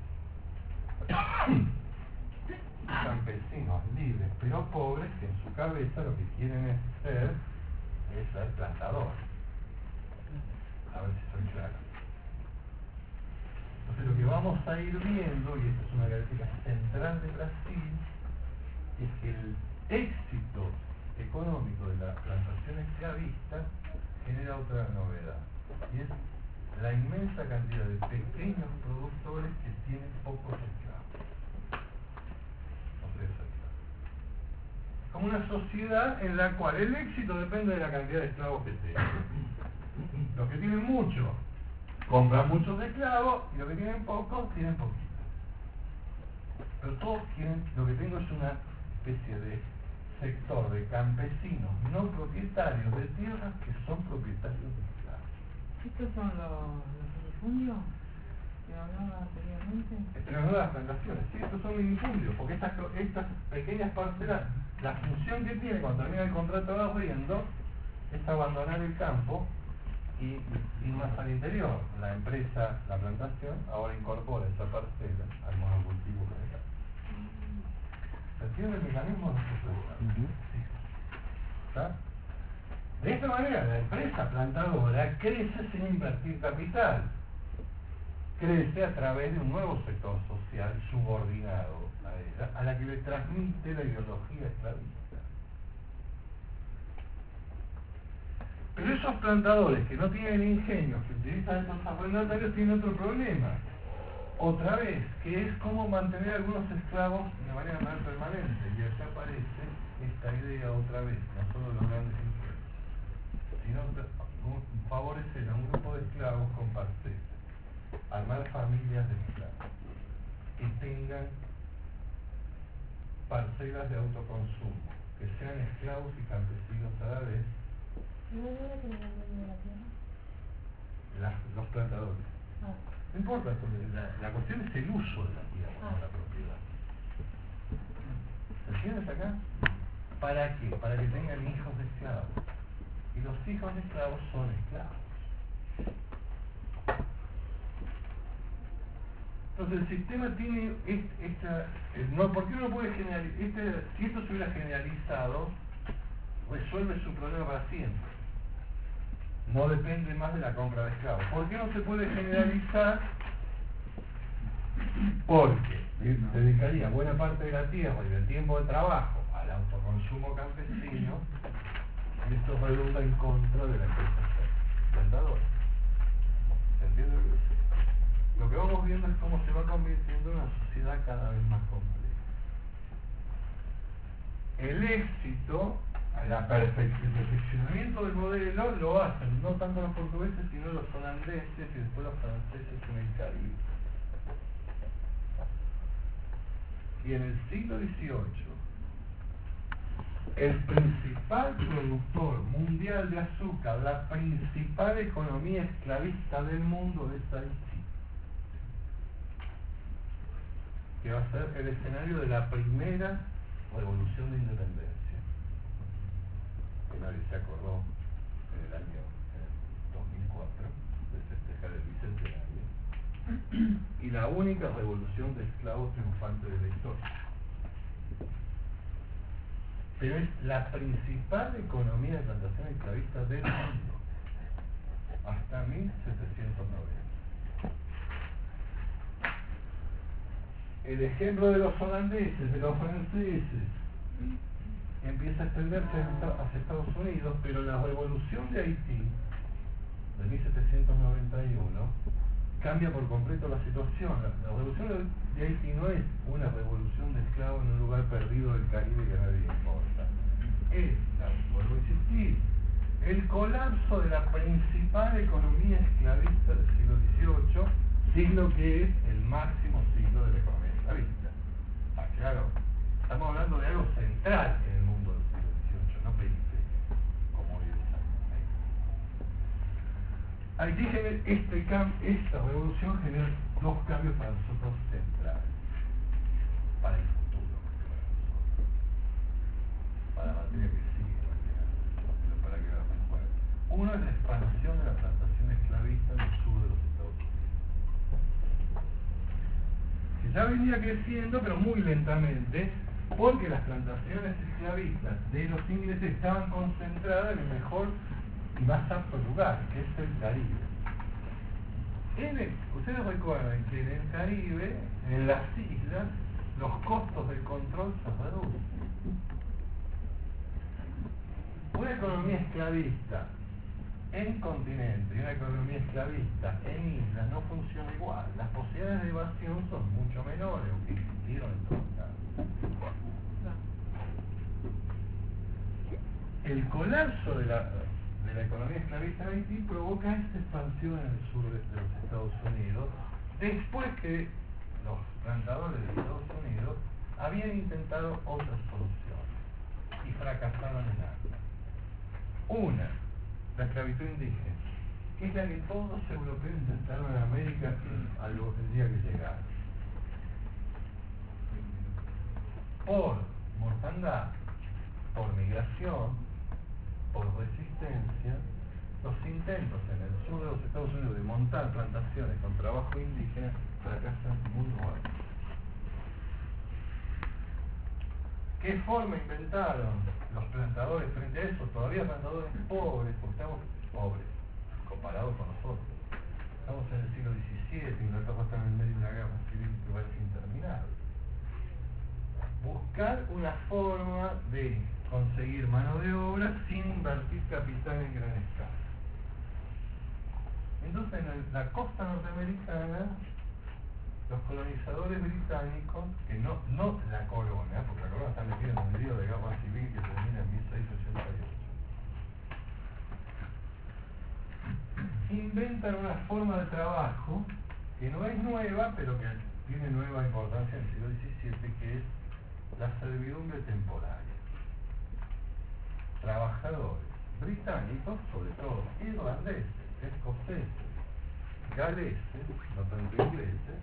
Campesinos libres pero pobres que en su cabeza lo que quieren es ser es ser plantadores. A ver si soy claro. Entonces lo que vamos a ir viendo, y esta es una característica central de Brasil, es que el éxito económico de la plantación esclavista genera otra novedad, y es la inmensa cantidad de pequeños productores que tienen pocos esclavos. No sé si es claro. Como una sociedad en la cual el éxito depende de la cantidad de esclavos que tengan. Los que tienen mucho compran muchos esclavos y los que tienen pocos tienen poquitos. Pero todos quieren, lo que tengo es una especie de sector de campesinos no propietarios de tierras que son propietarios de esclavos. ¿Estos son los, los minifundios que hablaba anteriormente? Pero no las plantaciones, sí, estos son minifundios, porque estas, estas pequeñas parcelas, la función que tiene cuando termina el contrato de arriendo es abandonar el campo y ir más al interior. La empresa, la plantación, ahora incorpora esa parcela al monocultivo general. ¿Se entiende el mecanismo de la uh-huh. Sí. ¿Está? De esta manera, la empresa plantadora crece sin invertir capital. Crece a través de un nuevo sector social subordinado a ella, a la que le transmite la ideología esclavista. Pero esos plantadores que no tienen ingenios, que utilizan estos arrendatarios, tienen otro problema. Otra vez, que es cómo mantener a algunos esclavos de manera más permanente. Y acá aparece esta idea otra vez, no solo los grandes ingenios, sino favorecer a un grupo de esclavos con parcelas, armar familias de esclavos, que tengan parcelas de autoconsumo, que sean esclavos y campesinos a la vez. ¿No es que me de la tierra? La, los plantadores. Ah. No importa, la, la cuestión es el uso de la tierra, ah. no la propiedad. ¿Se entiendes acá? ¿Para qué? Para que tengan hijos de esclavos. Y los hijos de esclavos son esclavos. Entonces el sistema tiene esta... No, ¿por qué no puede generalizar? Este, si esto se hubiera generalizado, resuelve su problema para siempre. No depende más de la compra de esclavos. ¿Por qué no se puede generalizar? Porque dedicaría buena parte de la tierra y del tiempo de trabajo al autoconsumo campesino, y esto redunda en contra de la empresa plantadora. ¿Se entiende lo que dice? lo que vamos viendo es cómo se va convirtiendo en una sociedad cada vez más compleja. El éxito, la perfec- el perfeccionamiento del modelo lo hacen no tanto los portugueses sino los holandeses y después los franceses en el Caribe. Y en el siglo dieciocho el principal productor mundial de azúcar, la principal economía esclavista del mundo es Haití, que va a ser el escenario de la primera revolución de independencia, que nadie se acordó en el año en el dos mil cuatro de festejar el bicentenario, y la única revolución de esclavos triunfante de la historia. Pero es la principal economía de plantación esclavista del mundo hasta mil setecientos noventa. El ejemplo de los holandeses, de los franceses, empieza a extenderse hacia Estados Unidos, pero la revolución de Haití de mil setecientos noventa y uno cambia por completo la situación. La, la revolución de Haití no es una revolución de esclavos en un lugar perdido del Caribe que a nadie le importa. Es, la, vuelvo a insistir, el colapso de la principal economía esclavista del siglo dieciocho, siglo que es el máximo siglo de la economía esclavista. Ah, claro, estamos hablando de algo central en el mundo del siglo dieciocho, no periférico, como hoy estamos. Haití genera este cam esta revolución genera dos cambios para nosotros centrales, para el futuro, para la materia que sigue, pero para que veamos después. Uno es la expansión de la plantación esclavista en el sur de los Estados Unidos, que ya venía creciendo, pero muy lentamente, porque las plantaciones esclavistas de los ingleses estaban concentradas en el mejor y más apto lugar, que es el Caribe. En el, ustedes recuerdan que en el Caribe, en las islas, los costos del control se reducen. Una economía esclavista en continente y una economía esclavista en islas no funciona igual. Las posibilidades de evasión son mucho menores, aunque existieron en todos casos. El colapso de la, de la economía esclavista en Haití provoca esta expansión en el sur de, de los Estados Unidos, después que los plantadores de Estados Unidos habían intentado otras soluciones y fracasaron en ambas. Una, la esclavitud indígena, que es la que todos los europeos intentaron en América al el día que llegaron. Por mortandad, por migración, por resistencia, los intentos en el sur de los Estados Unidos de montar plantaciones con trabajo indígena fracasan muy rápido. ¿Qué forma inventaron los plantadores frente a eso? Todavía plantadores pobres, porque estamos pobres, comparados con nosotros. Estamos en el siglo diecisiete, Inglaterra está en el medio de una guerra civil que va a ser interminable. Buscar una forma de conseguir mano de obra sin invertir capital en gran escala. Entonces en el, la costa norteamericana, los colonizadores británicos, que no, no la corona, porque la corona está metida en un lío de guerra civil que termina en mil seiscientos ochenta y ocho, inventan una forma de trabajo que no es nueva, pero que tiene nueva importancia en el siglo diecisiete, que es la servidumbre temporaria. Trabajadores británicos, sobre todo irlandeses, escoceses, galeses, no tanto ingleses,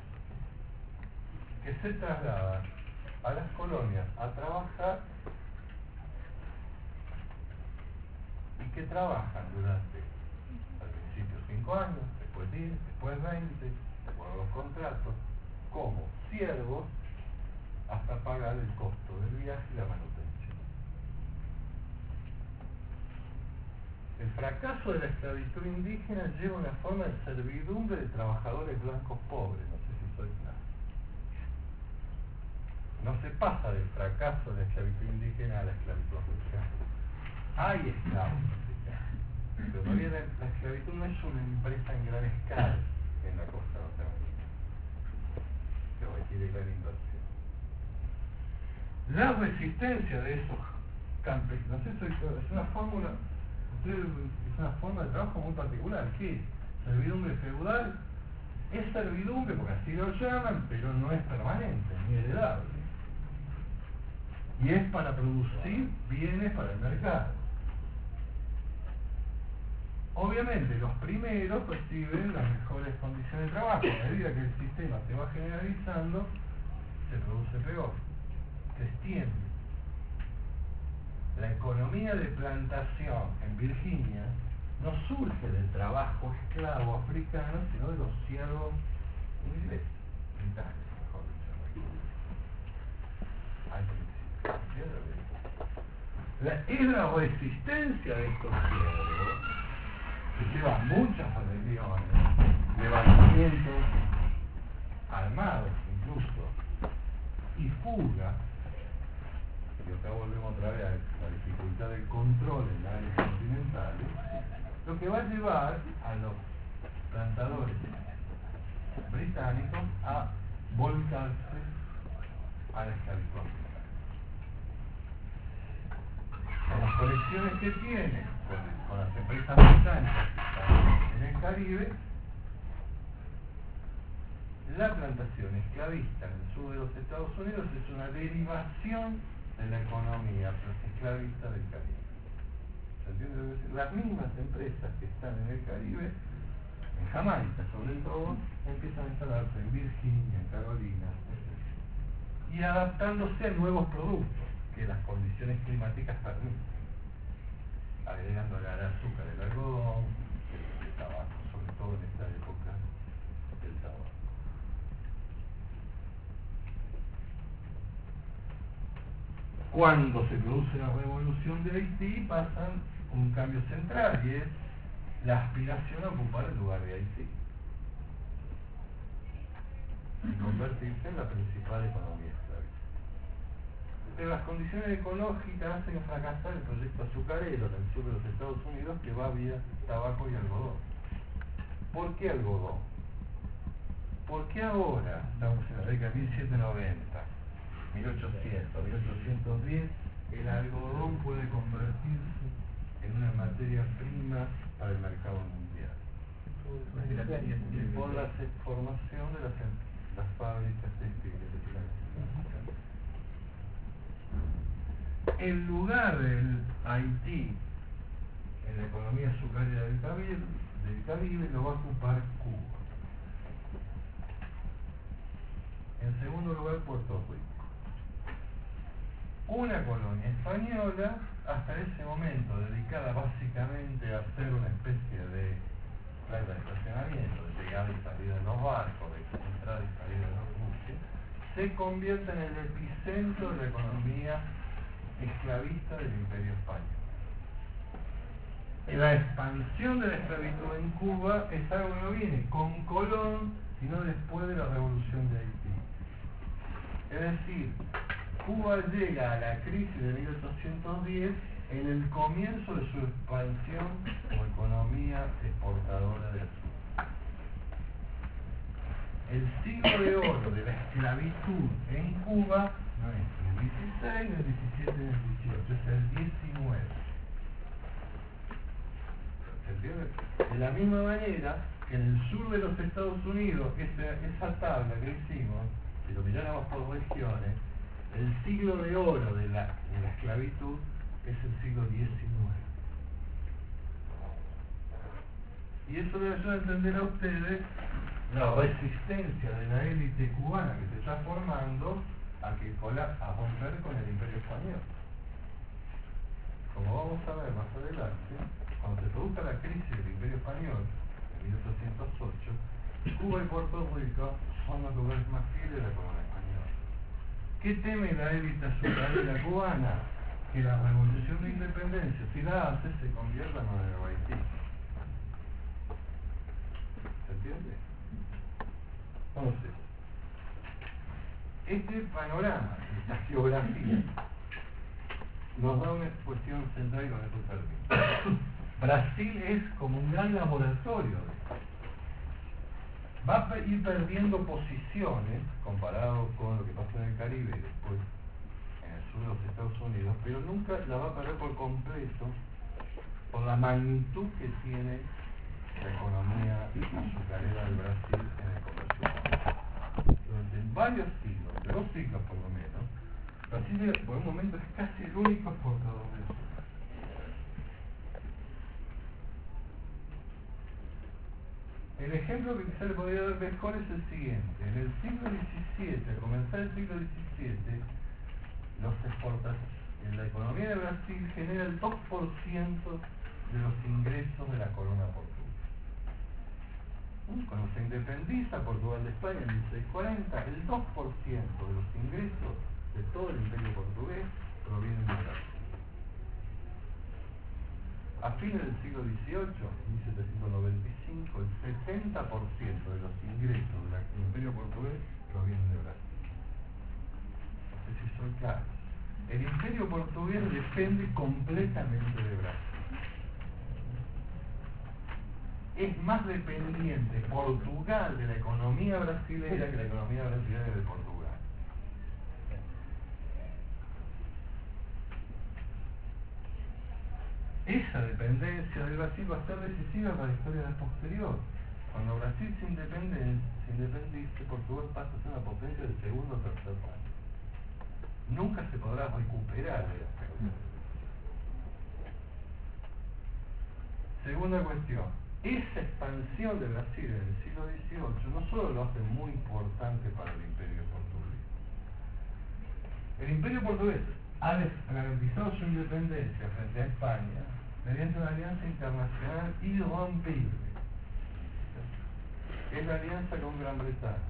que se trasladan a las colonias a trabajar y que trabajan durante al principio cinco años, después diez, después veinte, de acuerdo a los contratos, como siervos hasta pagar el costo del viaje y la manutención. El fracaso de la esclavitud indígena lleva una forma de servidumbre de trabajadores blancos pobres, no sé si soy claro. No se pasa del fracaso de la esclavitud indígena a la esclavitud africana. Hay esclavos africanos, pero todavía la, la esclavitud no es una empresa en gran escala. en la costa norteamericana, que requiere gran inversión. La resistencia de esos campesinos, eso es una fórmula, es una forma de trabajo muy particular. ¿Qué es? Servidumbre feudal. Es servidumbre porque así lo llaman, pero no es permanente ni heredable. Y es para producir bienes para el mercado. Obviamente los primeros reciben las mejores condiciones de trabajo. A medida que el sistema se va generalizando, se produce peor, se extiende. La economía de plantación en Virginia no surge del trabajo esclavo africano, sino de los siervos ingleses, británicos, mejor dicho. Al principio. La, es la resistencia de estos siervos que lleva muchas rebeliones, levantamientos armados incluso, y fuga. Y acá volvemos otra vez a la dificultad del control en áreas continentales, lo que va a llevar a los plantadores británicos a volcarse a la esclavitud. Con las conexiones que tienen con, con las empresas británicas en el Caribe, la plantación esclavista en el sur de los Estados Unidos es una derivación de la economía esclavista del Caribe. ¿Se entiende? Las mismas empresas que están en el Caribe, en Jamaica sobre todo, empiezan a instalarse en Virginia, en Carolina, etcétera, y adaptándose a nuevos productos que las condiciones climáticas permiten, agregándole al azúcar el algodón, el tabaco, sobre todo en esta época del tabaco. Cuando se produce la revolución de Haití, pasan un cambio central, y es la aspiración a ocupar el lugar de Haití y convertirse en la principal economía esclavista. Pero las condiciones ecológicas hacen fracasar el proyecto azucarero en el sur de los Estados Unidos, que va vía tabaco y algodón. ¿Por qué algodón? Porque ahora, estamos en la década de mil setecientos noventa, mil ochocientos, mil ochocientos diez, el algodón puede convertirse en una materia prima para el mercado mundial. Y por la formación de las, las fábricas textiles. En lugar del Haití en la economía azucarera del Caribe, del Caribe lo va a ocupar Cuba. En segundo lugar, Puerto Rico. Una colonia española, hasta ese momento dedicada básicamente a hacer una especie de playa de estacionamiento, de llegada y salida de los barcos, de entrada y salida de los buques, se convierte en el epicentro de la economía esclavista del Imperio Español. La expansión de la esclavitud en Cuba es algo que no viene con Colón, sino después de la Revolución de Haití. Es decir, Cuba llega a la crisis de mil ochocientos diez en el comienzo de su expansión como economía exportadora de azúcar. El siglo de oro de la esclavitud en Cuba no es ni el dieciséis, ni el diecisiete, ni el dieciocho, es el diecinueve. ¿Se entiende? De la misma manera que en el sur de los Estados Unidos, esa, esa tabla que hicimos, si lo miráramos por regiones, el siglo de oro de la, de la esclavitud es el siglo diecinueve. Y eso les ayuda a entender a ustedes la resistencia de la élite cubana que se está formando a, que, a romper con el Imperio Español. Como vamos a ver más adelante, cuando se produzca la crisis del Imperio Español en mil ochocientos ocho, Cuba y Puerto Rico son los lugares más fieles de la corona española. ¿Qué teme la élite azucarera cubana? Que la revolución de independencia, si la hace, se convierta en una nueva Haití. ¿Se entiende? Entonces, este panorama, esta geografía, nos da una cuestión central con estos términos. Brasil es como un gran laboratorio de esto. va a ir perdiendo posiciones comparado con lo que pasa en el Caribe y después en el sur de los Estados Unidos, pero nunca la va a perder por completo por la magnitud que tiene la economía azucarera del Brasil en el comercio mundial. Durante varios siglos, de dos siglos por lo menos, Brasil por un momento es casi el único exportador de azúcar. El ejemplo que quizá le podría dar mejor es el siguiente. En el siglo diecisiete, al comenzar el siglo diecisiete, los exportadores, en la economía de Brasil genera el dos por ciento de los ingresos de la corona portuguesa. Cuando se independiza Portugal de España en mil seiscientos cuarenta, el dos por ciento de los ingresos de todo el imperio portugués provienen de Brasil. A fines del siglo dieciocho, mil setecientos noventa y cinco, el setenta por ciento de los ingresos del imperio portugués provienen de Brasil. No sé si soy claro. El imperio portugués depende completamente de Brasil. Es más dependiente Portugal de la economía brasileña que la economía brasileña de Portugal. Esa dependencia de Brasil va a ser decisiva para la historia del posterior. Cuando Brasil se independe, se independice, Portugal pasa a ser una potencia de segundo o tercer país. Nunca se podrá recuperar de la pérdida. Segunda cuestión, esa expansión de Brasil en el siglo dieciocho no solo lo hace muy importante para el imperio portugués. El imperio portugués ha garantizado su independencia frente a España mediante una alianza internacional irrompible. Es la alianza con Gran Bretaña.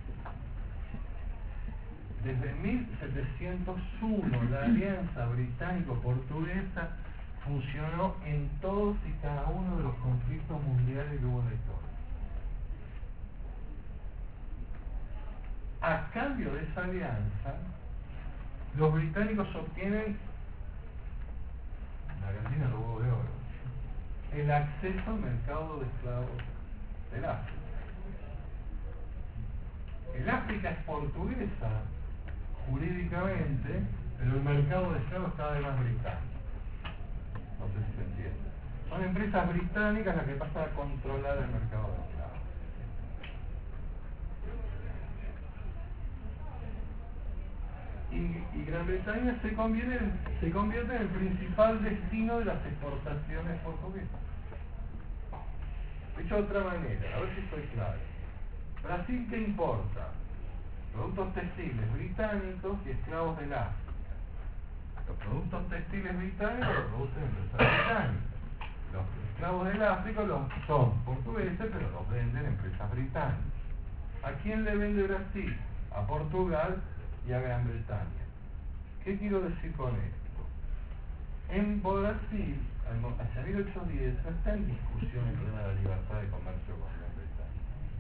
Desde mil setecientos uno la alianza británico-portuguesa funcionó en todos y cada uno de los conflictos mundiales que hubo en la historia. A cambio de esa alianza, los británicos obtienen, la Argentina lo hubo de oro, el acceso al mercado de esclavos del África. El África es portuguesa jurídicamente, pero el mercado de esclavos cada vez más británico. No sé si se entiende. Son empresas británicas las que pasan a controlar el mercado de esclavos. Y, y Gran Bretaña se convierte, en, se convierte en el principal destino de las exportaciones portuguesas. Dicho de otra manera, a ver si estoy claro. Brasil, ¿qué importa? Productos textiles británicos y esclavos del África. Los productos textiles británicos los producen empresas británicas. Los esclavos del África los son portugueses, pero los venden empresas británicas. ¿A quién le vende Brasil? A Portugal y a Gran Bretaña. ¿Qué quiero decir con esto? En Brasil, hacia mil ochocientos diez, no está en discusión el problema de la libertad de comercio con Gran Bretaña.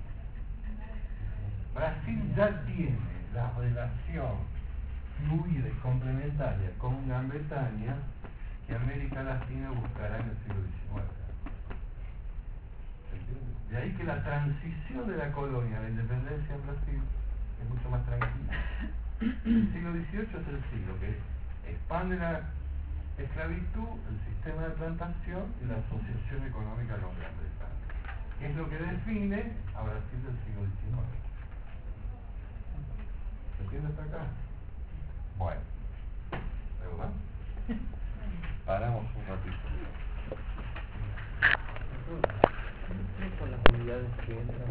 Brasil ya tiene la relación fluida y complementaria con Gran Bretaña que América Latina buscará en el siglo diecinueve. ¿Se entiende? De ahí que la transición de la colonia a la independencia en Brasil es mucho más tranquila. El siglo dieciocho es el siglo que expande la esclavitud, el sistema de plantación y la asociación económica con Gran Bretaña, que es lo que define a Brasil del siglo diecinueve. ¿Se entiende hasta acá? Bueno, ¿verdad? Paramos un ratito. Con las unidades que entran.